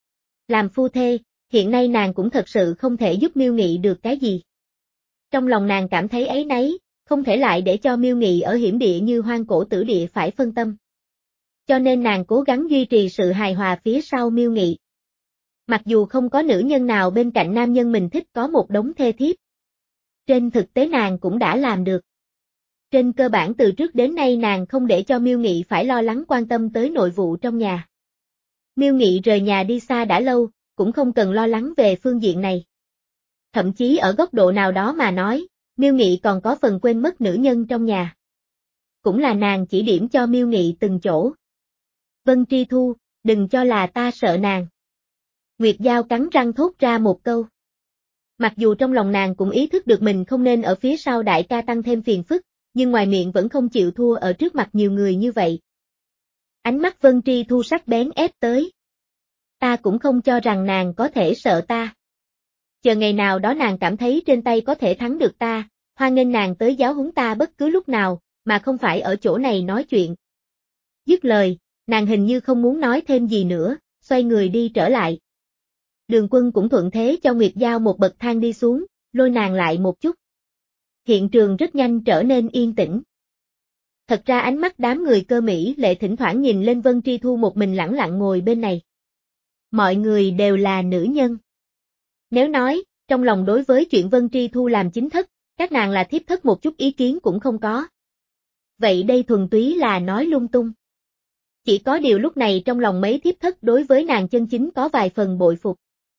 Làm phu thê, hiện nay nàng cũng thật sự không thể giúp Miêu Nghị được cái gì. Trong lòng nàng cảm thấy áy náy, không thể lại để cho Miêu Nghị ở hiểm địa như hoang cổ tử địa phải phân tâm. Cho nên nàng cố gắng duy trì sự hài hòa phía sau Miêu Nghị. Mặc dù không có nữ nhân nào bên cạnh nam nhân mình thích có một đống thê thiếp. Trên thực tế nàng cũng đã làm được. Trên cơ bản từ trước đến nay nàng không để cho Miêu Nghị phải lo lắng quan tâm tới nội vụ trong nhà. Miêu Nghị rời nhà đi xa đã lâu, cũng không cần lo lắng về phương diện này. Thậm chí ở góc độ nào đó mà nói, Miêu Nghị còn có phần quên mất nữ nhân trong nhà. Cũng là nàng chỉ điểm cho Miêu Nghị từng chỗ. Vân Tri Thu, đừng cho là ta sợ nàng. Nguyệt Giao cắn răng thốt ra một câu. Mặc dù trong lòng nàng cũng ý thức được mình không nên ở phía sau đại ca tăng thêm phiền phức, nhưng ngoài miệng vẫn không chịu thua ở trước mặt nhiều người như vậy. Ánh mắt Vân Tri Thu sắc bén ép tới. Ta cũng không cho rằng nàng có thể sợ ta. Chờ ngày nào đó nàng cảm thấy trên tay có thể thắng được ta, hoan nghênh nàng tới giáo huấn ta bất cứ lúc nào, mà không phải ở chỗ này nói chuyện. Dứt lời, nàng hình như không muốn nói thêm gì nữa, xoay người đi trở lại. Đường Quân cũng thuận thế cho Nguyệt Giao một bậc thang đi xuống, lôi nàng lại một chút. Hiện trường rất nhanh trở nên yên tĩnh. Thật ra ánh mắt đám người cơ Mỹ lệ thỉnh thoảng nhìn lên Vân Tri Thu một mình lẳng lặng ngồi bên này. Mọi người đều là nữ nhân. Nếu nói, trong lòng đối với chuyện Vân Tri Thu làm chính thất, các nàng là thiếp thất một chút ý kiến cũng không có. Vậy đây thuần túy là nói lung tung. Chỉ có điều lúc này trong lòng mấy thiếp thất đối với nàng chân chính có vài phần bội phục.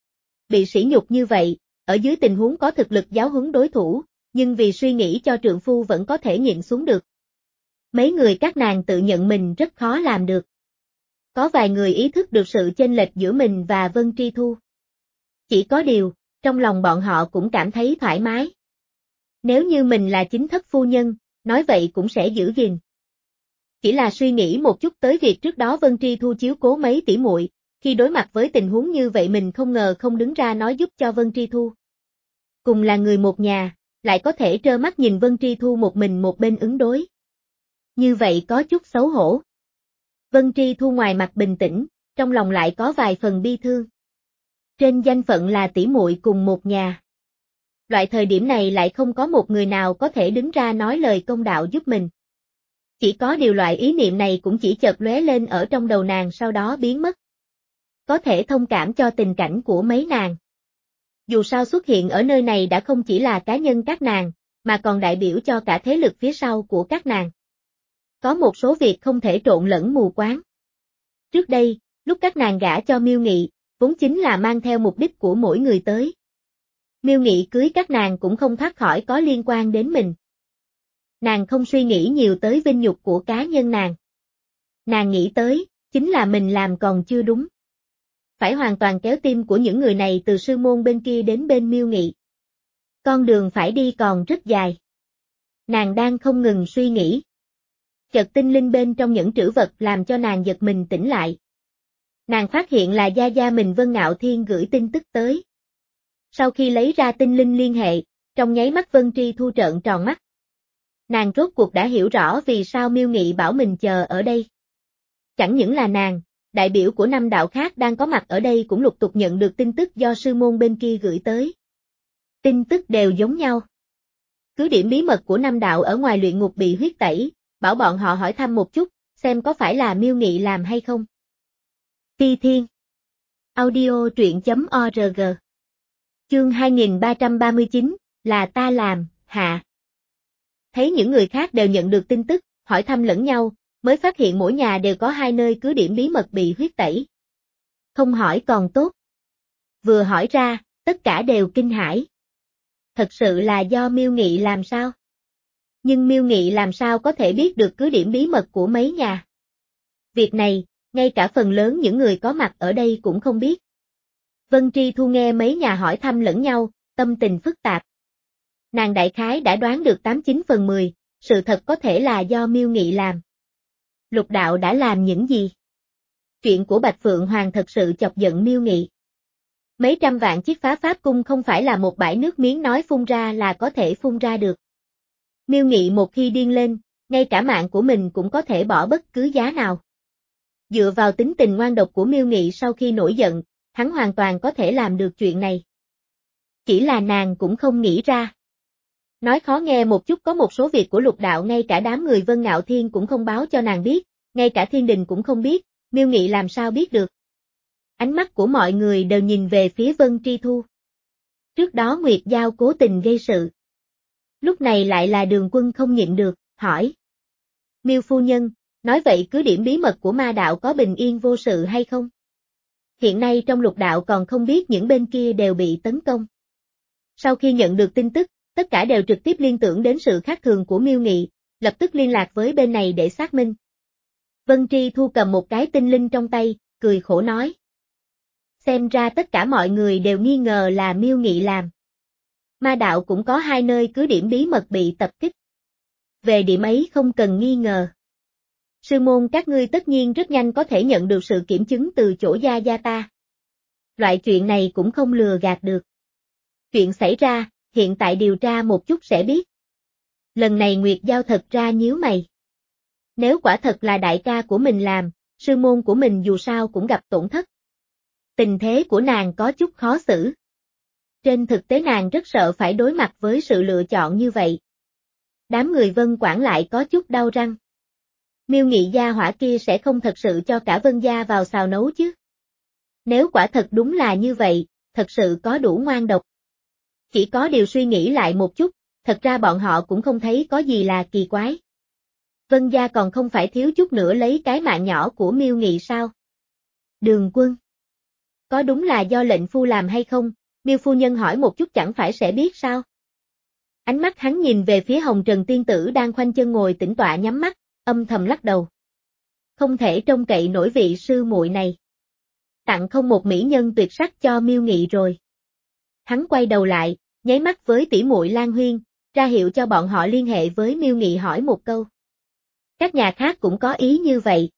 Bị sỉ nhục như vậy, ở dưới tình huống có thực lực giáo huấn đối thủ, nhưng vì suy nghĩ cho trượng phu vẫn có thể nhịn xuống được. Mấy người các nàng tự nhận mình rất khó làm được. Có vài người ý thức được sự chênh lệch giữa mình và Vân Tri Thu. Chỉ có điều, trong lòng bọn họ cũng cảm thấy thoải mái. Nếu như mình là chính thất phu nhân, nói vậy cũng sẽ giữ gìn. Chỉ là suy nghĩ một chút tới việc trước đó Vân Tri Thu chiếu cố mấy tỷ muội, khi đối mặt với tình huống như vậy mình không ngờ không đứng ra nói giúp cho Vân Tri Thu. Cùng là người một nhà, lại có thể trơ mắt nhìn Vân Tri Thu một mình một bên ứng đối. Như vậy có chút xấu hổ. Vân Tri Thu ngoài mặt bình tĩnh, trong lòng lại có vài phần bi thương. Trên danh phận là tỷ muội cùng một nhà. Loại thời điểm này lại không có một người nào có thể đứng ra nói lời công đạo giúp mình. Chỉ có điều loại ý niệm này cũng chỉ chợt lóe lên ở trong đầu nàng sau đó biến mất. Có thể thông cảm cho tình cảnh của mấy nàng. Dù sao xuất hiện ở nơi này đã không chỉ là cá nhân các nàng, mà còn đại biểu cho cả thế lực phía sau của các nàng. Có một số việc không thể trộn lẫn mù quáng. Trước đây, lúc các nàng gả cho Miêu Nghị, vốn chính là mang theo mục đích của mỗi người tới. Miêu Nghị cưới các nàng cũng không thoát khỏi có liên quan đến mình. Nàng không suy nghĩ nhiều tới vinh nhục của cá nhân nàng. Nàng nghĩ tới, chính là mình làm còn chưa đúng. Phải hoàn toàn kéo tim của những người này từ sư môn bên kia đến bên Miêu Nghị. Con đường phải đi còn rất dài. Nàng đang không ngừng suy nghĩ. Chợt tinh linh bên trong những trữ vật làm cho nàng giật mình tỉnh lại. Nàng phát hiện là gia gia mình Vân Ngạo Thiên gửi tin tức tới. Sau khi lấy ra tinh linh liên hệ, trong nháy mắt Vân Tri Thu trợn tròn mắt. Nàng rốt cuộc đã hiểu rõ vì sao Miêu Nghị bảo mình chờ ở đây. Chẳng những là nàng, đại biểu của năm đạo khác đang có mặt ở đây cũng lục tục nhận được tin tức do sư môn bên kia gửi tới. Tin tức đều giống nhau. Cứ điểm bí mật của năm đạo ở ngoài luyện ngục bị huyết tẩy, bảo bọn họ hỏi thăm một chút, xem có phải là Miêu Nghị làm hay không. Ti Thiên Audio truyện chấm org Chương hai nghìn ba trăm ba mươi chín, là ta làm, hạ. Thấy những người khác đều nhận được tin tức, hỏi thăm lẫn nhau, mới phát hiện mỗi nhà đều có hai nơi cứ điểm bí mật bị huyết tẩy. Không hỏi còn tốt. Vừa hỏi ra, tất cả đều kinh hãi. Thật sự là do Miêu Nghị làm sao? Nhưng Miêu Nghị làm sao có thể biết được cứ điểm bí mật của mấy nhà? Việc này, ngay cả phần lớn những người có mặt ở đây cũng không biết. Vân Tri Thu nghe mấy nhà hỏi thăm lẫn nhau, tâm tình phức tạp. Nàng đại khái đã đoán được tám chín phần mười, sự thật có thể là do Miêu Nghị làm. Lục đạo đã làm những gì? Chuyện của Bạch Phượng Hoàng thật sự chọc giận Miêu Nghị. Mấy trăm vạn chiếc phá pháp cung không phải là một bãi nước miếng nói phun ra là có thể phun ra được. Miêu Nghị một khi điên lên, ngay cả mạng của mình cũng có thể bỏ bất cứ giá nào. Dựa vào tính tình ngoan độc của Miêu Nghị sau khi nổi giận, hắn hoàn toàn có thể làm được chuyện này. Chỉ là nàng cũng không nghĩ ra. Nói khó nghe một chút, có một số việc của lục đạo ngay cả đám người Vân Ngạo Thiên cũng không báo cho nàng biết, ngay cả thiên đình cũng không biết, Miêu Nghị làm sao biết được. Ánh mắt của mọi người đều nhìn về phía Vân Tri Thu. Trước đó Nguyệt Giao cố tình gây sự. Lúc này lại là Đường Quân không nhịn được, hỏi. Miêu phu nhân, nói vậy cứ điểm bí mật của ma đạo có bình yên vô sự hay không? Hiện nay trong lục đạo còn không biết những bên kia đều bị tấn công. Sau khi nhận được tin tức, tất cả đều trực tiếp liên tưởng đến sự khác thường của Miêu Nghị, lập tức liên lạc với bên này để xác minh. Vân Tri Thu cầm một cái tinh linh trong tay, cười khổ nói. Xem ra tất cả mọi người đều nghi ngờ là Miêu Nghị làm. Ma đạo cũng có hai nơi cứ điểm bí mật bị tập kích. Về điểm ấy không cần nghi ngờ. Sư môn các ngươi tất nhiên rất nhanh có thể nhận được sự kiểm chứng từ chỗ gia gia ta. Loại chuyện này cũng không lừa gạt được. Chuyện xảy ra, hiện tại điều tra một chút sẽ biết. Lần này Nguyệt Giao thật ra nhíu mày. Nếu quả thật là đại ca của mình làm, sư môn của mình dù sao cũng gặp tổn thất. Tình thế của nàng có chút khó xử. Trên thực tế nàng rất sợ phải đối mặt với sự lựa chọn như vậy. Đám người Vân Quản lại có chút đau răng. Miêu Nghị gia hỏa kia sẽ không thật sự cho cả Vân gia vào xào nấu chứ. Nếu quả thật đúng là như vậy, thật sự có đủ ngoan độc. Chỉ có điều suy nghĩ lại một chút, thật ra bọn họ cũng không thấy có gì là kỳ quái. Vân gia còn không phải thiếu chút nữa lấy cái mạng nhỏ của Miêu Nghị sao? Đường Quân. Có đúng là do lệnh phu làm hay không? Miêu phu nhân hỏi một chút chẳng phải sẽ biết sao? Ánh mắt hắn nhìn về phía Hồng Trần tiên tử đang khoanh chân ngồi tĩnh tọa nhắm mắt, âm thầm lắc đầu. Không thể trông cậy nổi vị sư muội này. Tặng không một mỹ nhân tuyệt sắc cho Miêu Nghị rồi. Hắn quay đầu lại, nháy mắt với tỷ muội Lan Huyên, ra hiệu cho bọn họ liên hệ với Miêu Nghị hỏi một câu. Các nhà khác cũng có ý như vậy.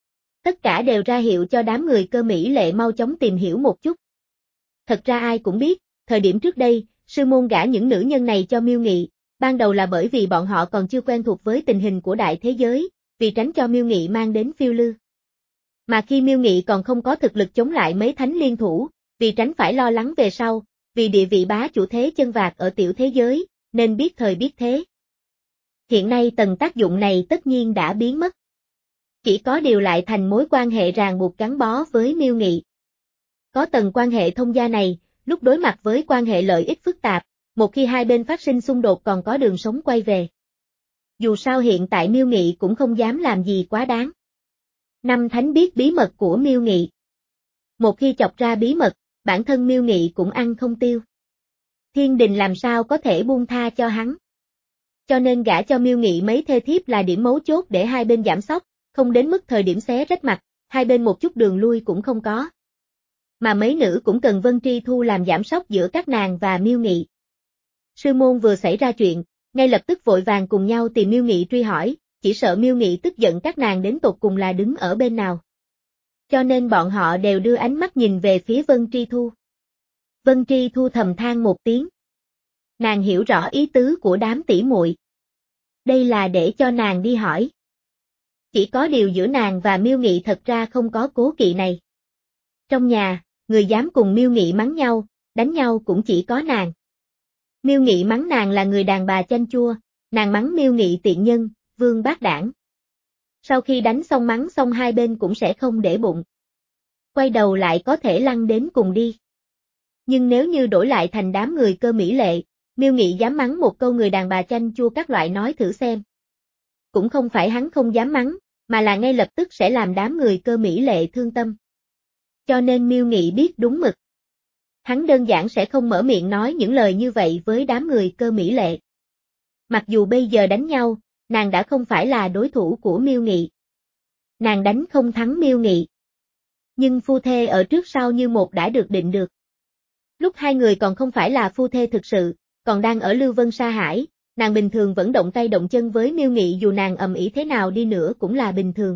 Tất cả đều ra hiệu cho đám người Cơ Mỹ Lệ mau chóng tìm hiểu một chút. Thật ra ai cũng biết, thời điểm trước đây, sư môn gả những nữ nhân này cho Miêu Nghị, ban đầu là bởi vì bọn họ còn chưa quen thuộc với tình hình của đại thế giới, vì tránh cho Miêu Nghị mang đến phiêu lưu. Mà khi Miêu Nghị còn không có thực lực chống lại mấy thánh liên thủ, vì tránh phải lo lắng về sau, vì địa vị bá chủ thế chân vạc ở tiểu thế giới, nên biết thời biết thế. Hiện nay tầng tác dụng này tất nhiên đã biến mất. Chỉ có điều lại thành mối quan hệ ràng buộc gắn bó với Miêu Nghị. Có tầng quan hệ thông gia này, lúc đối mặt với quan hệ lợi ích phức tạp, một khi hai bên phát sinh xung đột còn có đường sống quay về. Dù sao hiện tại Miêu Nghị cũng không dám làm gì quá đáng. Năm thánh biết bí mật của Miêu Nghị. Một khi chọc ra bí mật, bản thân Miêu Nghị cũng ăn không tiêu. Thiên đình làm sao có thể buông tha cho hắn. Cho nên gả cho Miêu Nghị mấy thê thiếp là điểm mấu chốt để hai bên giảm sóc, không đến mức thời điểm xé rách mặt, hai bên một chút đường lui cũng không có. Mà mấy nữ cũng cần Vân Tri Thu làm giảm sóc giữa các nàng và Miêu Nghị. Sư môn vừa xảy ra chuyện, ngay lập tức vội vàng cùng nhau tìm Miêu Nghị truy hỏi, chỉ sợ Miêu Nghị tức giận các nàng đến tột cùng là đứng ở bên nào. Cho nên bọn họ đều đưa ánh mắt nhìn về phía Vân Tri Thu. Vân Tri Thu thầm than một tiếng. Nàng hiểu rõ ý tứ của đám tỷ muội. Đây là để cho nàng đi hỏi. Chỉ có điều giữa nàng và Miêu Nghị thật ra không có cố kỵ này. Trong nhà, người dám cùng Miêu Nghị mắng nhau, đánh nhau cũng chỉ có nàng. Miêu Nghị mắng nàng là người đàn bà chanh chua, nàng mắng Miêu Nghị tiện nhân, vương bát đảng. Sau khi đánh xong mắng xong hai bên cũng sẽ không để bụng. Quay đầu lại có thể lăn đến cùng đi. Nhưng nếu như đổi lại thành đám người cơ mỹ lệ, Miêu Nghị dám mắng một câu người đàn bà chanh chua các loại nói thử xem. Cũng không phải hắn không dám mắng, mà là ngay lập tức sẽ làm đám người cơ mỹ lệ thương tâm. Cho nên Miêu Nghị biết đúng mực. Hắn đơn giản sẽ không mở miệng nói những lời như vậy với đám người cơ mỹ lệ. Mặc dù bây giờ đánh nhau, nàng đã không phải là đối thủ của Miêu Nghị. Nàng đánh không thắng Miêu Nghị. Nhưng phu thê ở trước sau như một đã được định được. Lúc hai người còn không phải là phu thê thực sự, còn đang ở Lưu Vân Sa Hải, nàng bình thường vẫn động tay động chân với Miêu Nghị dù nàng ầm ĩ thế nào đi nữa cũng là bình thường.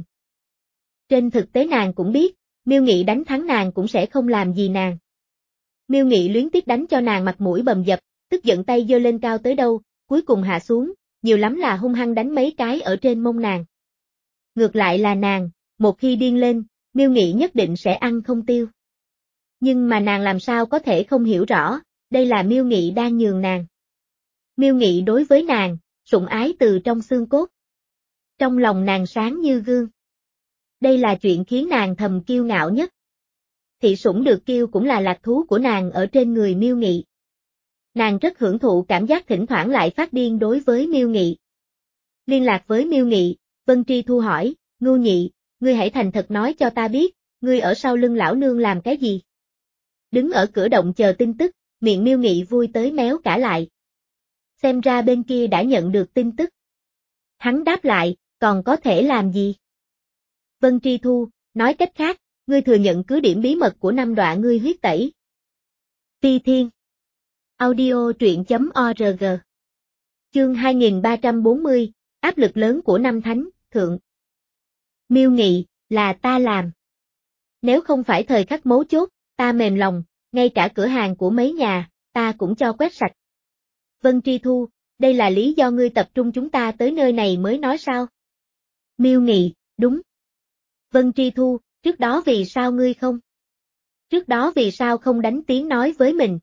Trên thực tế nàng cũng biết, Miêu Nghị đánh thắng nàng cũng sẽ không làm gì nàng. Miêu Nghị luyến tiếc đánh cho nàng mặt mũi bầm dập, tức giận tay giơ lên cao tới đâu, cuối cùng hạ xuống, nhiều lắm là hung hăng đánh mấy cái ở trên mông nàng. Ngược lại là nàng, một khi điên lên, Miêu Nghị nhất định sẽ ăn không tiêu. Nhưng mà nàng làm sao có thể không hiểu rõ, đây là Miêu Nghị đang nhường nàng. Miêu Nghị đối với nàng, sủng ái từ trong xương cốt. Trong lòng nàng sáng như gương. Đây là chuyện khiến nàng thầm kiêu ngạo nhất. Thị sủng được kêu cũng là lạc thú của nàng ở trên người Miêu Nghị. Nàng rất hưởng thụ cảm giác thỉnh thoảng lại phát điên đối với Miêu Nghị. Liên lạc với Miêu Nghị, Vân Tri Thu hỏi, Ngưu Nhị, ngươi hãy thành thật nói cho ta biết, ngươi ở sau lưng lão nương làm cái gì? Đứng ở cửa động chờ tin tức, miệng Miêu Nghị vui tới méo cả lại. Xem ra bên kia đã nhận được tin tức. Hắn đáp lại, còn có thể làm gì? Vân Tri Thu, nói cách khác, ngươi thừa nhận cứ điểm bí mật của năm đọa ngươi huyết tẩy. Ti Thiên. Audio truyện chấm org. Chương hai nghìn ba trăm bốn mươi, áp lực lớn của năm thánh, thượng. Miêu Nghị, là ta làm. Nếu không phải thời khắc mấu chốt, ta mềm lòng, ngay cả cửa hàng của mấy nhà, ta cũng cho quét sạch. Vân Tri Thu, đây là lý do ngươi tập trung chúng ta tới nơi này mới nói sao? Miêu Nghị, đúng. Vân Tri Thu, trước đó vì sao ngươi không? Trước đó vì sao không đánh tiếng nói với mình?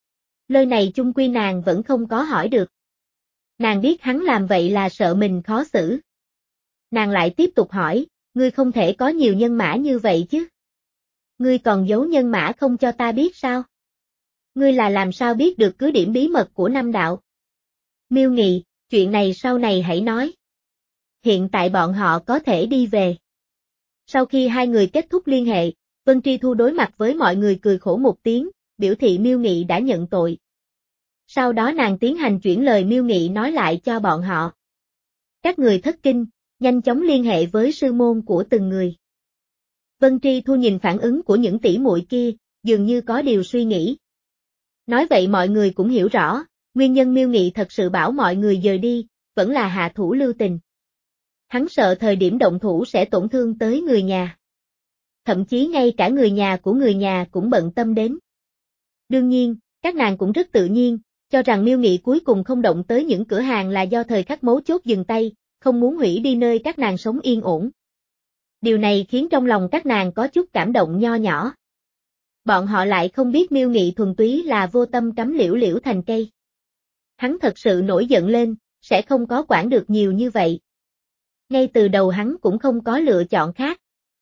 Lời này chung quy nàng vẫn không có hỏi được. Nàng biết hắn làm vậy là sợ mình khó xử. Nàng lại tiếp tục hỏi, ngươi không thể có nhiều nhân mã như vậy chứ? Ngươi còn giấu nhân mã không cho ta biết sao? Ngươi là làm sao biết được cứ điểm bí mật của năm đạo? Miêu Nghị, chuyện này sau này hãy nói. Hiện tại bọn họ có thể đi về. Sau khi hai người kết thúc liên hệ, Vân Tri Thu đối mặt với mọi người cười khổ một tiếng, biểu thị Miêu Nghị đã nhận tội. Sau đó nàng tiến hành chuyển lời Miêu Nghị nói lại cho bọn họ. Các người thất kinh, nhanh chóng liên hệ với sư môn của từng người. Vân Tri Thu nhìn phản ứng của những tỷ muội kia, dường như có điều suy nghĩ. Nói vậy mọi người cũng hiểu rõ, nguyên nhân Miêu Nghị thật sự bảo mọi người dời đi, vẫn là hạ thủ lưu tình. Hắn sợ thời điểm động thủ sẽ tổn thương tới người nhà. Thậm chí ngay cả người nhà của người nhà cũng bận tâm đến. Đương nhiên, các nàng cũng rất tự nhiên, cho rằng Miêu Nghị cuối cùng không động tới những cửa hàng là do thời khắc mấu chốt dừng tay, không muốn hủy đi nơi các nàng sống yên ổn. Điều này khiến trong lòng các nàng có chút cảm động nho nhỏ. Bọn họ lại không biết Miêu Nghị thuần túy là vô tâm cắm liễu liễu thành cây. Hắn thật sự nổi giận lên, sẽ không có quản được nhiều như vậy. Ngay từ đầu hắn cũng không có lựa chọn khác.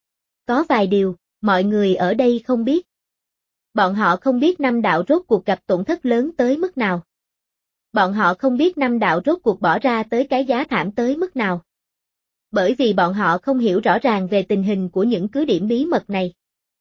Có vài điều, mọi người ở đây không biết. Bọn họ không biết năm đạo rốt cuộc gặp tổn thất lớn tới mức nào. Bọn họ không biết năm đạo rốt cuộc bỏ ra tới cái giá thảm tới mức nào. Bởi vì bọn họ không hiểu rõ ràng về tình hình của những cứ điểm bí mật này.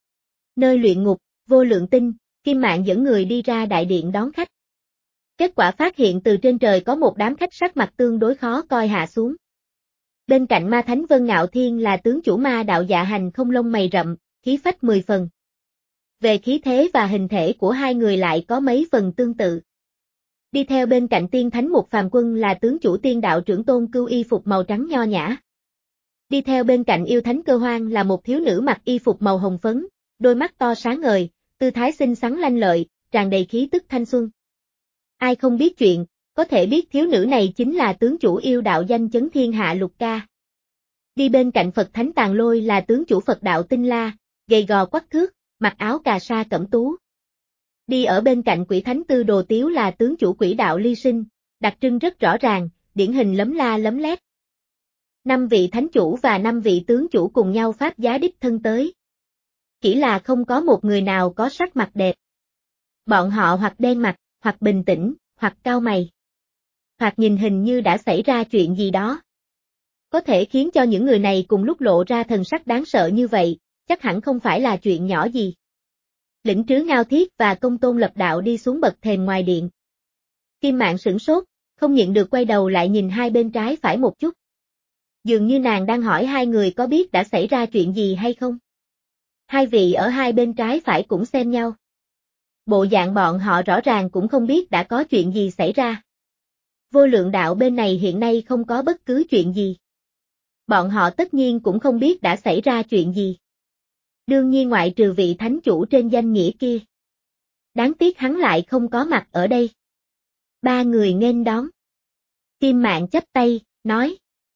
Nơi luyện ngục, Vô Lượng Tinh, Kim Mạn dẫn người đi ra đại điện đón khách. Kết quả phát hiện từ trên trời có một đám khách sắc mặt tương đối khó coi hạ xuống. Bên cạnh ma thánh Vân Ngạo Thiên là tướng chủ ma đạo Dạ Hành không lông mày rậm, khí phách mười phần. Về khí thế và hình thể của hai người lại có mấy phần tương tự. Đi theo bên cạnh tiên thánh một phàm quân là tướng chủ tiên đạo trưởng Tôn Cưu y phục màu trắng nho nhã. Đi theo bên cạnh yêu thánh Cơ Hoang là một thiếu nữ mặc y phục màu hồng phấn, đôi mắt to sáng ngời, tư thái xinh xắn lanh lợi, tràn đầy khí tức thanh xuân. Ai không biết chuyện, có thể biết thiếu nữ này chính là tướng chủ yêu đạo danh chấn thiên hạ Lục Ca. Đi bên cạnh Phật Thánh Tàng Lôi là tướng chủ Phật đạo Tinh La, gầy gò quắc thước, mặc áo cà sa cẩm tú. Đi ở bên cạnh Quỷ Thánh Tư Đồ Tiếu là tướng chủ Quỷ đạo Ly Sinh, đặc trưng rất rõ ràng, điển hình lấm la lấm lét. Năm vị thánh chủ và năm vị tướng chủ cùng nhau pháp giá đích thân tới. Chỉ là không có một người nào có sắc mặt đẹp. Bọn họ hoặc đen mặt, hoặc bình tĩnh, hoặc cau mày. Hoặc nhìn hình như đã xảy ra chuyện gì đó. Có thể khiến cho những người này cùng lúc lộ ra thần sắc đáng sợ như vậy, chắc hẳn không phải là chuyện nhỏ gì. Lĩnh Trứ Ngao Thiết và Công Tôn Lập Đạo đi xuống bậc thềm ngoài điện. Kim Mạn sửng sốt, không nhịn được quay đầu lại nhìn hai bên trái phải một chút. Dường như nàng đang hỏi hai người có biết đã xảy ra chuyện gì hay không. Hai vị ở hai bên trái phải cũng xem nhau. Bộ dạng bọn họ rõ ràng cũng không biết đã có chuyện gì xảy ra. Vô Lượng Đạo bên này hiện nay không có bất cứ chuyện gì. Bọn họ tất nhiên cũng không biết đã xảy ra chuyện gì. Đương nhiên ngoại trừ vị thánh chủ trên danh nghĩa kia. Đáng tiếc hắn lại không có mặt ở đây. Ba người nghênh đón. Kim Mạn chắp tay, nói.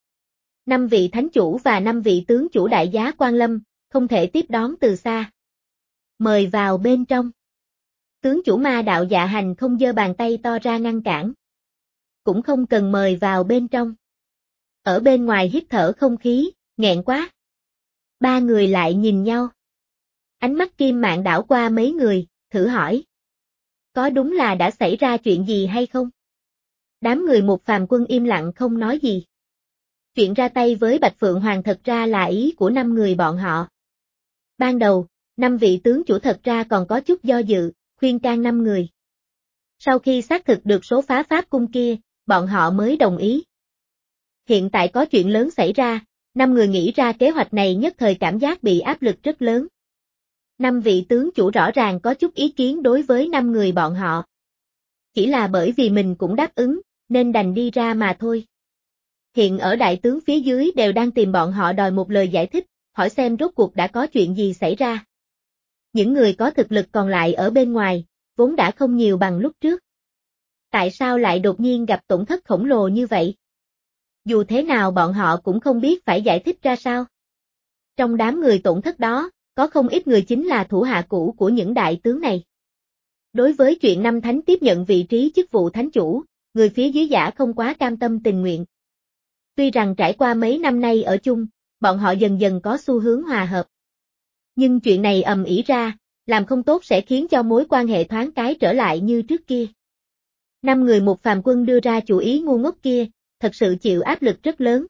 Năm vị thánh chủ và năm vị tướng chủ đại giá Quan Lâm, không thể tiếp đón từ xa. Mời vào bên trong. Tướng chủ ma đạo Dạ Hành không giơ bàn tay to ra ngăn cản. Cũng không cần mời vào bên trong. Ở bên ngoài hít thở không khí, nghẹn quá. Ba người lại nhìn nhau. Ánh mắt Kim Mạn đảo qua mấy người, thử hỏi. Có đúng là đã xảy ra chuyện gì hay không? Đám người một phàm quân im lặng không nói gì. Chuyện ra tay với Bạch Phượng Hoàng thật ra là ý của năm người bọn họ. Ban đầu, năm vị tướng chủ thật ra còn có chút do dự, khuyên can năm người. Sau khi xác thực được số phá pháp cung kia, bọn họ mới đồng ý. Hiện tại có chuyện lớn xảy ra, năm người nghĩ ra kế hoạch này nhất thời cảm giác bị áp lực rất lớn. Năm vị tướng chủ rõ ràng có chút ý kiến đối với năm người bọn họ. Chỉ là bởi vì mình cũng đáp ứng, nên đành đi ra mà thôi. Hiện ở đại tướng phía dưới đều đang tìm bọn họ đòi một lời giải thích, hỏi xem rốt cuộc đã có chuyện gì xảy ra. Những người có thực lực còn lại ở bên ngoài, vốn đã không nhiều bằng lúc trước. Tại sao lại đột nhiên gặp tổn thất khổng lồ như vậy? Dù thế nào bọn họ cũng không biết phải giải thích ra sao. Trong đám người tổn thất đó, có không ít người chính là thủ hạ cũ của những đại tướng này. Đối với chuyện năm thánh tiếp nhận vị trí chức vụ thánh chủ, người phía dưới giả không quá cam tâm tình nguyện. Tuy rằng trải qua mấy năm nay ở chung, bọn họ dần dần có xu hướng hòa hợp. Nhưng chuyện này ầm ĩ ra, làm không tốt sẽ khiến cho mối quan hệ thoáng cái trở lại như trước kia. Năm người một phàm quân đưa ra chủ ý ngu ngốc kia, thật sự chịu áp lực rất lớn.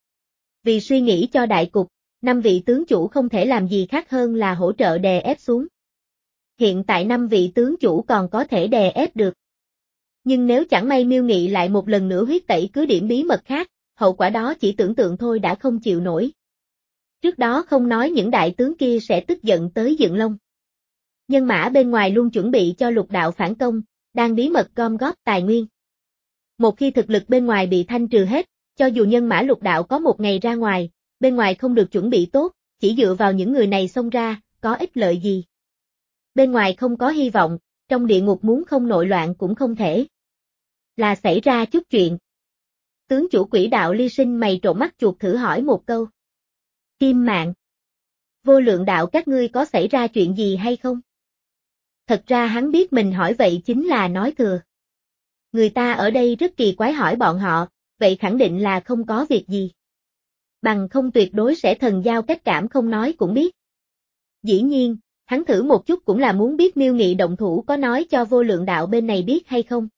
Vì suy nghĩ cho đại cục, năm vị tướng chủ không thể làm gì khác hơn là hỗ trợ đè ép xuống. Hiện tại năm vị tướng chủ còn có thể đè ép được. Nhưng nếu chẳng may Miêu Nghị lại một lần nữa huyết tẩy cứ điểm bí mật khác, hậu quả đó chỉ tưởng tượng thôi đã không chịu nổi. Trước đó không nói những đại tướng kia sẽ tức giận tới dựng lông. Nhân mã bên ngoài luôn chuẩn bị cho Lục Đạo phản công, đang bí mật gom góp tài nguyên. Một khi thực lực bên ngoài bị thanh trừ hết, cho dù nhân mã Lục Đạo có một ngày ra ngoài, bên ngoài không được chuẩn bị tốt, chỉ dựa vào những người này xông ra, có ích lợi gì. Bên ngoài không có hy vọng, trong địa ngục muốn không nội loạn cũng không thể. Là xảy ra chút chuyện. Tướng chủ Quỷ đạo Ly Sinh mày trộn mắt chuột thử hỏi một câu. Kim Mạn. Vô Lượng Đạo các ngươi có xảy ra chuyện gì hay không? Thật ra hắn biết mình hỏi vậy chính là nói thừa. Người ta ở đây rất kỳ quái hỏi bọn họ, vậy khẳng định là không có việc gì. Bằng không tuyệt đối sẽ thần giao cách cảm không nói cũng biết. Dĩ nhiên, hắn thử một chút cũng là muốn biết Miêu Nghị động thủ có nói cho Vô Lượng Đạo bên này biết hay không.